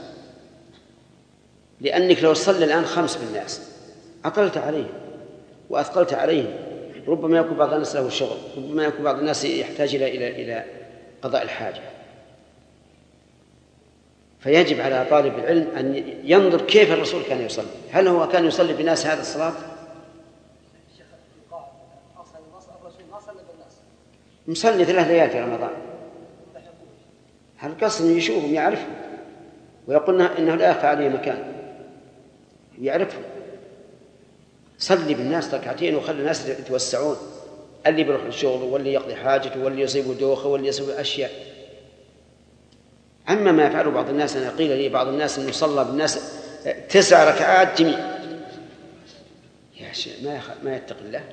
لأنك لو صلى الآن 5 بالناس أطلت عليهم وأثقلت عليهم. ربما يكون بعض الناس له شغل، ربما يكون بعض الناس يحتاج إلى قضاء الحاجة. فيجب على طالب العلم أن ينظر كيف الرسول كان يصلي. هل هو كان يصلي بالناس هذا الصلاة؟ مصلي 3 ليال في رمضان. هل قصد أن يشوفهم يعرفهم ويقول إنه لا يخفى عليه مكان يعرفهم. صلي بالناس ركعتين وخلي الناس يتوسعون، اللي بيروح الشغل واللي يقضي حاجته واللي يصيب دوخه واللي يصيب أشياء. أما ما يفعله بعض الناس، أنا قيل لي بعض الناس أنه صلى بالناس 9 ركعات جميع ما يتقي الله.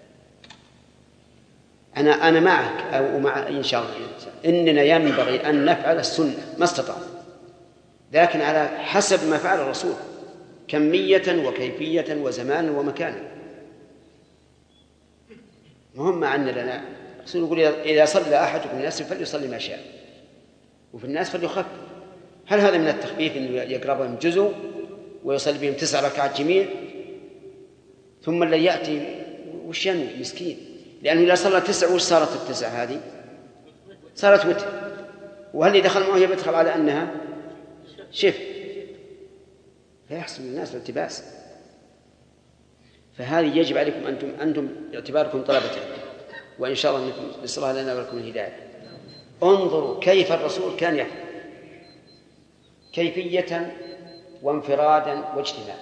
أنا معك أو مع إن شاء الله إننا ينبغي أن نفعل السنة ما استطعنا، لكن على حسب ما فعل الرسول كمية وكيفية وزمانا ومكانا. مهم عنا لنا الرسول يقول إذا صلى أحدكم الناس فليصلي ما شاء وفي الناس فليخفف. هل هذا من التخفيف أنه يقرأ بهم جزء ويصلي بهم 9 ركعات جميع ثم اللي يأتي وش ينوي مسكين؟ لأنه إذا صلى 9 وش صارت ال9 هذه؟ صارت وتر. وهل دخل معه يدخل على أنها شف، فيحصل الناس الالتباس. فهذه يجب عليكم أنتم باعتباركم طلبة وإن شاء الله نسأل الله لنا ولكم الهداية. انظروا كيف الرسول كان يفعل كيفية وانفرادا واجتماعا،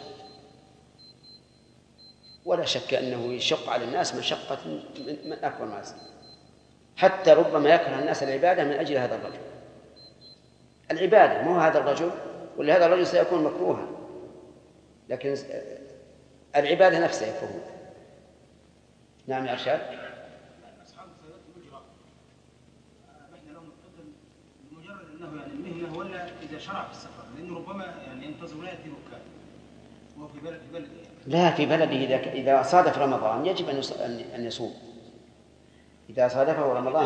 ولا شك أنه يشق على الناس مشقة من أكبر ما يصير، حتى ربما يكره الناس العبادة من أجل هذا الرجل. العبادة مو هذا الرجل، ولهذا الرجل سيكون مكروها، لكن العبادة نفسها يكرهون. نعم يا أرشاد. أصحاب السيارات المجرى نحن لهم مجرد أنه يعني المهنة ولا إذا شرع في السفر، لأنه ربما يعني ينتظر ولا يأتي ركاب وهو في بلده. لا، في بلده إذا صادف رمضان يجب أن يصوم. إذا صادفه رمضان،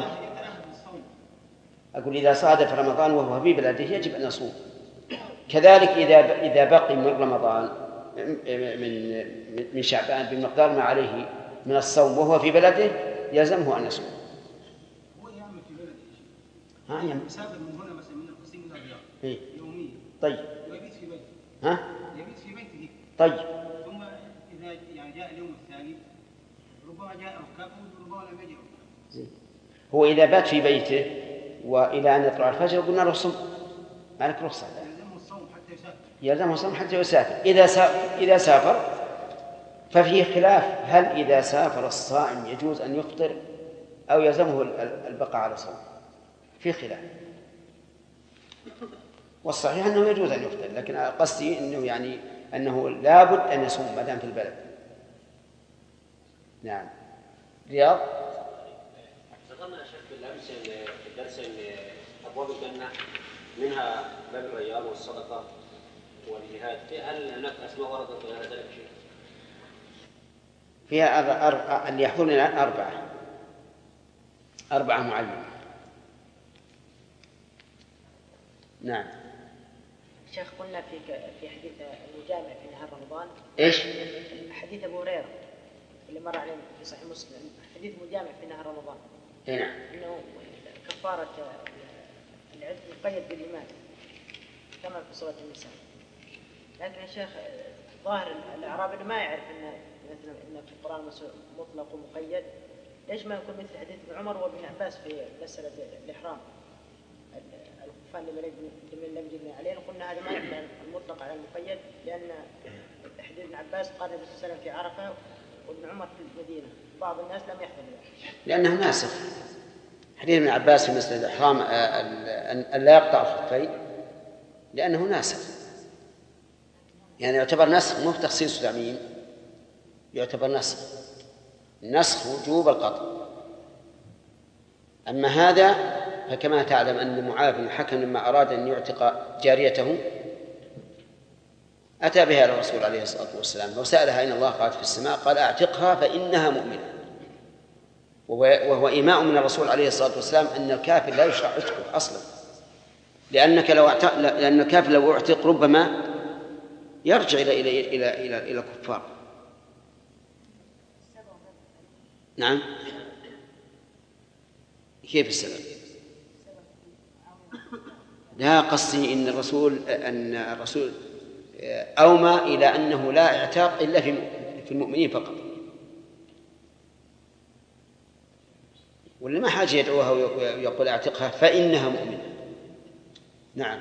أقول إذا صادف رمضان وهو في بلده يجب أن يصوم. كذلك إذا بقي من رمضان من شعبان بمقدار ما عليه من الصوم وهو في بلده يلزمه أن يصوم. هو يعمل في بلده يسافر من هنا مثلا من القصيم إلى الرياض يوميا. طيب. ويبيت في بيته. يبيت في بيته. طيب. ثم إذا يعني جاء اليوم الثاني ربما جاء ركاب وربما لم يجي ركاب. هو إذا بات في بيته وإلى أن يطلع الفجر قلنا له صم، ما لك رخصة. يلزمه الصوم حتى يسافر. إذا سافر ففيه خلاف، هل إذا سافر الصائم يجوز أن يفطر أو يلزمه البقاء على صوم؟ في خلاف، والصحيح أنه يجوز أن يفطر، لكن قصدي أنه لابد أن يصوم ما دام في البلد. نعم. رياض. ذكرنا شيخ بالأمس في الدرس أن أبواب الجنة منها باب الرياض والصدقة والجهاد، هل هناك أسماء وردت غير ذلك شيء؟ فيها اللي يحضرون الآن 4 معلم. نعم. شيخ قلنا في حديث المجامع في نهار رمضان. إيش؟ حديث أبو هريرة اللي مر علينا في صحيح مسلم، حديث المجامع في نهار رمضان. نعم. إنه كفارة العتق مقيد بالإيمان كما في سورة النساء. لكن يا شيخ ظاهر الأعرابي ما يعرف أن مثلا إن في القرآن مطلق ومقيد، ليش ما يكون مثل حديث ابن عمر وابن عباس في مسألة الإحرام الكفان لم يجبن علينا؟ قلنا هذا ما يحمل المطلق على المقيد، لأن حديث ابن عباس قال النبي صلى الله عليه وسلم في عرفة وابن عمر في المدينة، بعض الناس لم يحفظ ذلك لأنه ناسخ. حديث ابن عباس في مسألة الإحرام أن لا يقطع الخفين لأنه ناسخ، يعني يعتبر نسخ مو تخصيص تعميم، يعتبر نسخ وجوب القطع. أما هذا فكما تعلم أن معاذ بن الحكم لما أراد أن يعتق جاريته أتى بها إلى الرسول عليه الصلاة والسلام وسألها أين الله؟ قالت في السماء. قال أعتقها فإنها مؤمنة، وهو إيماء من الرسول عليه الصلاة والسلام أن الكافر لا يشرع عتقه أصلا، لأن الكافر لو اعتق ربما يرجع إلى الكفار. نعم. كيف السبب؟ لا، قصدي أن الرسول أومى إلى أنه لا اعتاق إلا في المؤمنين فقط، ولا ما حاجة يدعوها ويقول اعتقها فإنها مؤمنة. نعم.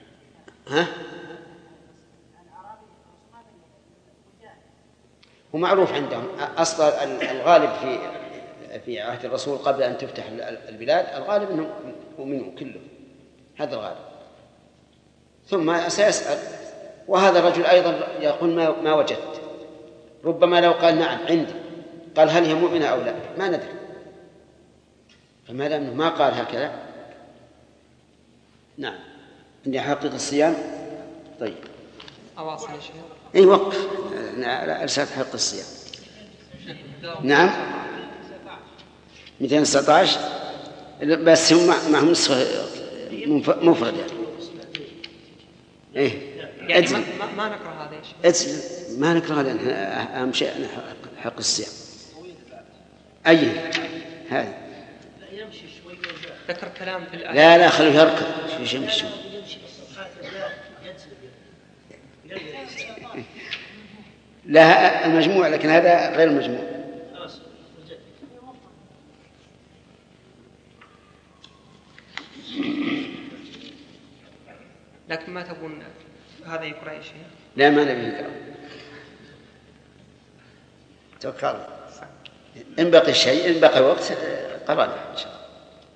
هو معروف عندهم أصلا الغالب في عهد الرسول قبل أن تفتح البلاد الغالب أنهم مؤمنون كله، هذا الغالب. ثم سيسأل، وهذا الرجل أيضا يقول ما وجدت، ربما لو قال نعم عندي، قال هل هي مؤمنة أو لا ما ندري، فما دام ما قال هكذا. نعم عندي حقيقة الصيام. طيب أواصل يا شيخ. أي وقف أرسلت حقيقة الصيام. نعم 219 بس هم معهم نسخة مفردة. إيه يعني ما نقرأ هذا يا شيخ. ما نقرأ لأن أهم شيء حق الصيام. أي هذه ذكر كلام في الآية. لا خليه يركض يمشي. لا المجموع، لكن هذا غير المجموع. لكن ما تبون هذا يقرأ يا شيخ؟ لا ما نبي يقرأ. توكل إن بقي شيء، إن بقي وقت قرأنا إن شاء الله.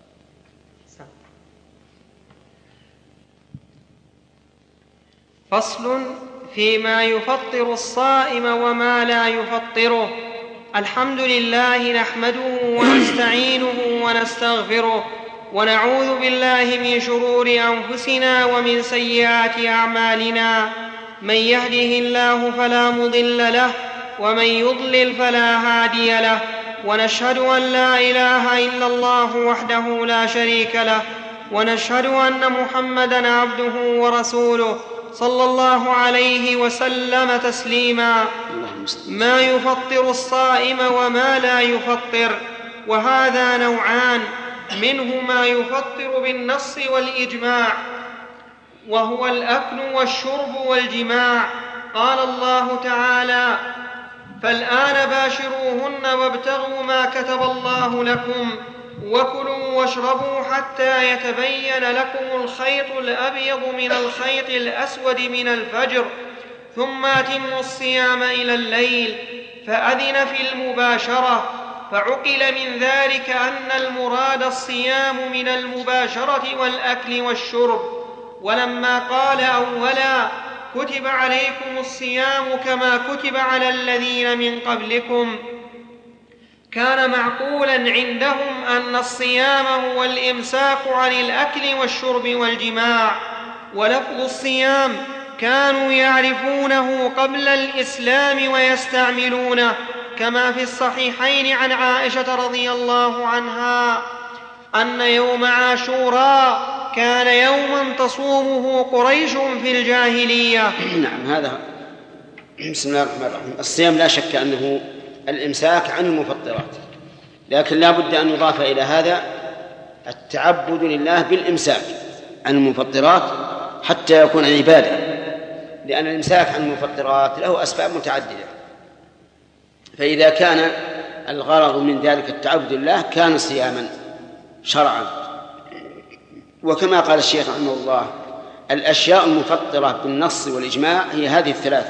فصل فيما يفطر الصائم وما لا يفطره. الحمد لله نحمده ونستعينه ونستغفره ونعوذ بالله من شرور أنفسنا ومن سيئات أعمالنا. من يهده الله فلا مضل له ومن يضلل فلا هادي له. ونشهد أن لا إله إلا الله وحده لا شريك له ونشهد أن محمدًا عبده ورسوله صلى الله عليه وسلم تسليما. ما يفطر الصائم وما لا يفطر، وهذا نوعان، منه ما يفطر بالنص والإجماع وهو الأكل والشرب والجماع. قال الله تعالى: فالآن باشروهن وابتغوا ما كتب الله لكم وكلوا واشربوا حتى يتبين لكم الخيط الأبيض من الخيط الأسود من الفجر ثم أتموا الصيام إلى الليل. فأذن في المباشرة، فعقل من ذلك أن المراد الصيام من المباشرة والأكل والشرب. ولما قال أولا: كتب عليكم الصيام كما كتب على الذين من قبلكم، كان معقولا عندهم أن الصيام هو الإمساك عن الأكل والشرب والجماع. ولفظ الصيام كانوا يعرفونه قبل الإسلام ويستعملونه، كما في الصحيحين عن عائشة رضي الله عنها أن يوم عاشوراء كان يوما تصومه قريش في الجاهلية. نعم هذا. بسم الله الرحمن الرحيم. الصيام لا شك أنه الإمساك عن المفطرات، لكن لا بد أن يضاف إلى هذا التعبد لله بالإمساك عن المفطرات حتى يكون عبادة، لأن الإمساك عن المفطرات له أسباب متعددة. فإذا كان الغرض من ذلك التعبد لله كان صياما شرعا. وكما قال الشيخ رحمه الله: الأشياء المفطرة بالنص والإجماع هي هذه الثلاثة: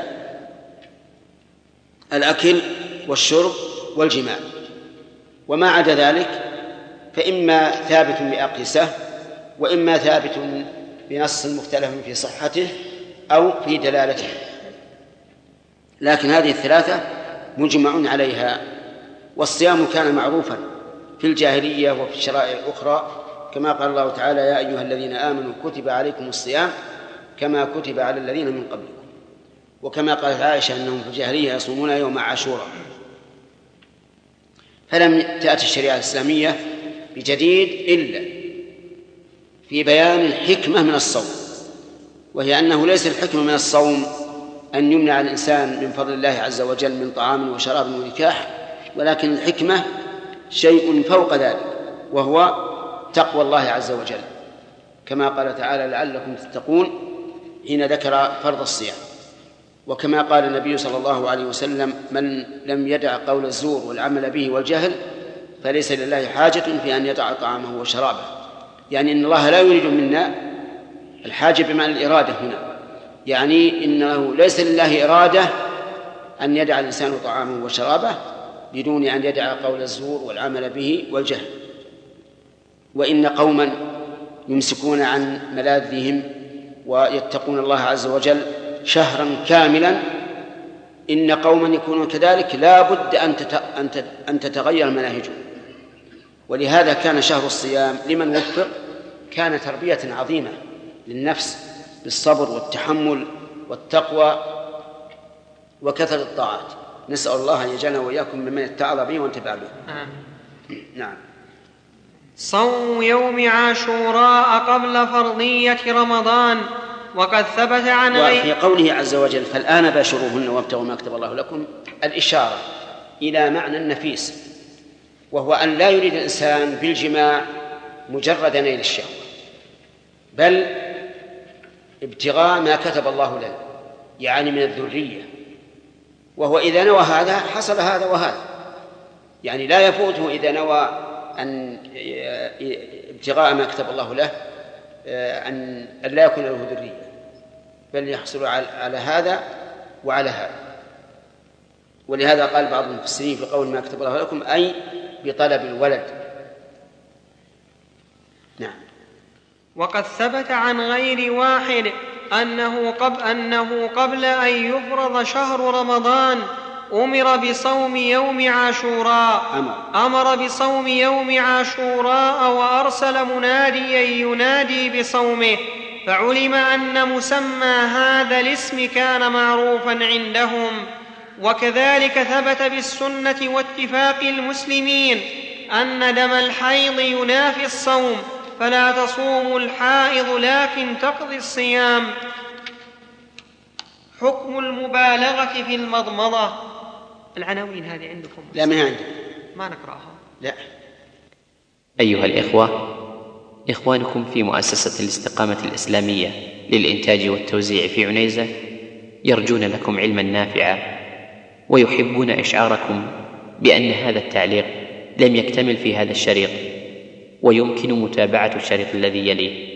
الأكل والشرب والجماع، وما عدا ذلك فإما ثابت بأقيسة وإما ثابت بنص مختلف في صحته أو في دلالته، لكن هذه الثلاثة مجمع عليها. والصيام كان معروفا في الجاهلية وفي الشرائع الأخرى، كما قال الله تعالى: يا أيها الذين آمنوا كتب عليكم الصيام كما كتب على الذين من قبلكم. وكما قالت عائشة أنهم في الجاهلية يصومون يوم عاشوراء. فلم تأتي الشريعة الإسلامية بجديد إلا في بيان الحكمة من الصوم، وهي أنه ليس الحكمة من الصوم أن يمنع الإنسان من فضل الله عز وجل من طعام وشراب ونكاح، ولكن الحكمة شيء فوق ذلك، وهو تقوى الله عز وجل، كما قال تعالى: لعلكم تتقون، حين ذكر فرض الصيام. وكما قال النبي صلى الله عليه وسلم: من لم يدع قول الزور والعمل به والجهل فليس لله حاجة في أن يدع طعامه وشرابه. يعني إن الله لا يريد منا الحاجة بمعنى الإرادة هنا، يعني إنه ليس لله إرادة أن يدع الإنسان طعامه وشرابه بدون أن يدع قول الزور والعمل به والجهل. وإن قوما يمسكون عن ملاذهم ويتقون الله عز وجل شهرا كاملا إن قوما يكونون كذلك لا بد أن تتغير مناهجهم. ولهذا كان شهر الصيام لمن وفق كان تربية عظيمة للنفس بالصبر والتحمل والتقوى وكثرة الطاعات. نسأل الله أن يجعلنا وإياكم ممن يتعظ به وانتفع به. نعم. صوم يوم عاشوراء قبل فرضية رمضان. وقد ثبت عن وفي قوله عز وجل فالآن باشروهن وابتغوا ما كتب الله لكم الإشارة إلى معنى النفيس، وهو أن لا يريد الإنسان بالجماع مجرد نيل الشهوة، بل ابتغاء ما كتب الله له، يعني من الذرية. وهو إذا نوى هذا حصل هذا وهذا، يعني لا يفوته إذا نوى أن ابتغاء ما كتب الله له أن لا يكون له ذرية، بل يحصل على هذا وعلى هذا. ولهذا قال بعض المفسرين في قول ما كتب الله لكم أي بطلب الولد. نعم. وقد ثبت عن غير واحد أنه قبل أن يفرض شهر رمضان أمر بصوم يوم عاشوراء وأرسل مناديا ينادي بصومه، فعلم أن مسمى هذا الاسم كان معروفا عندهم. وكذلك ثبت بالسنة واتفاق المسلمين أن دم الحيض ينافي الصوم، فلا تصوم الحائض لكن تقضي الصيام. حكم المبالغة في المضمضة. العناوين هذه عندكم؟ لا، ما عندي، ما نقرأها. لا. أيها الإخوة، إخوانكم في مؤسسة الاستقامة الإسلامية للإنتاج والتوزيع في عنيزة يرجون لكم علما نافعا، ويحبون إشعاركم بأن هذا التعليق لم يكتمل في هذا الشريط، ويمكن متابعة الشريط الذي يليه.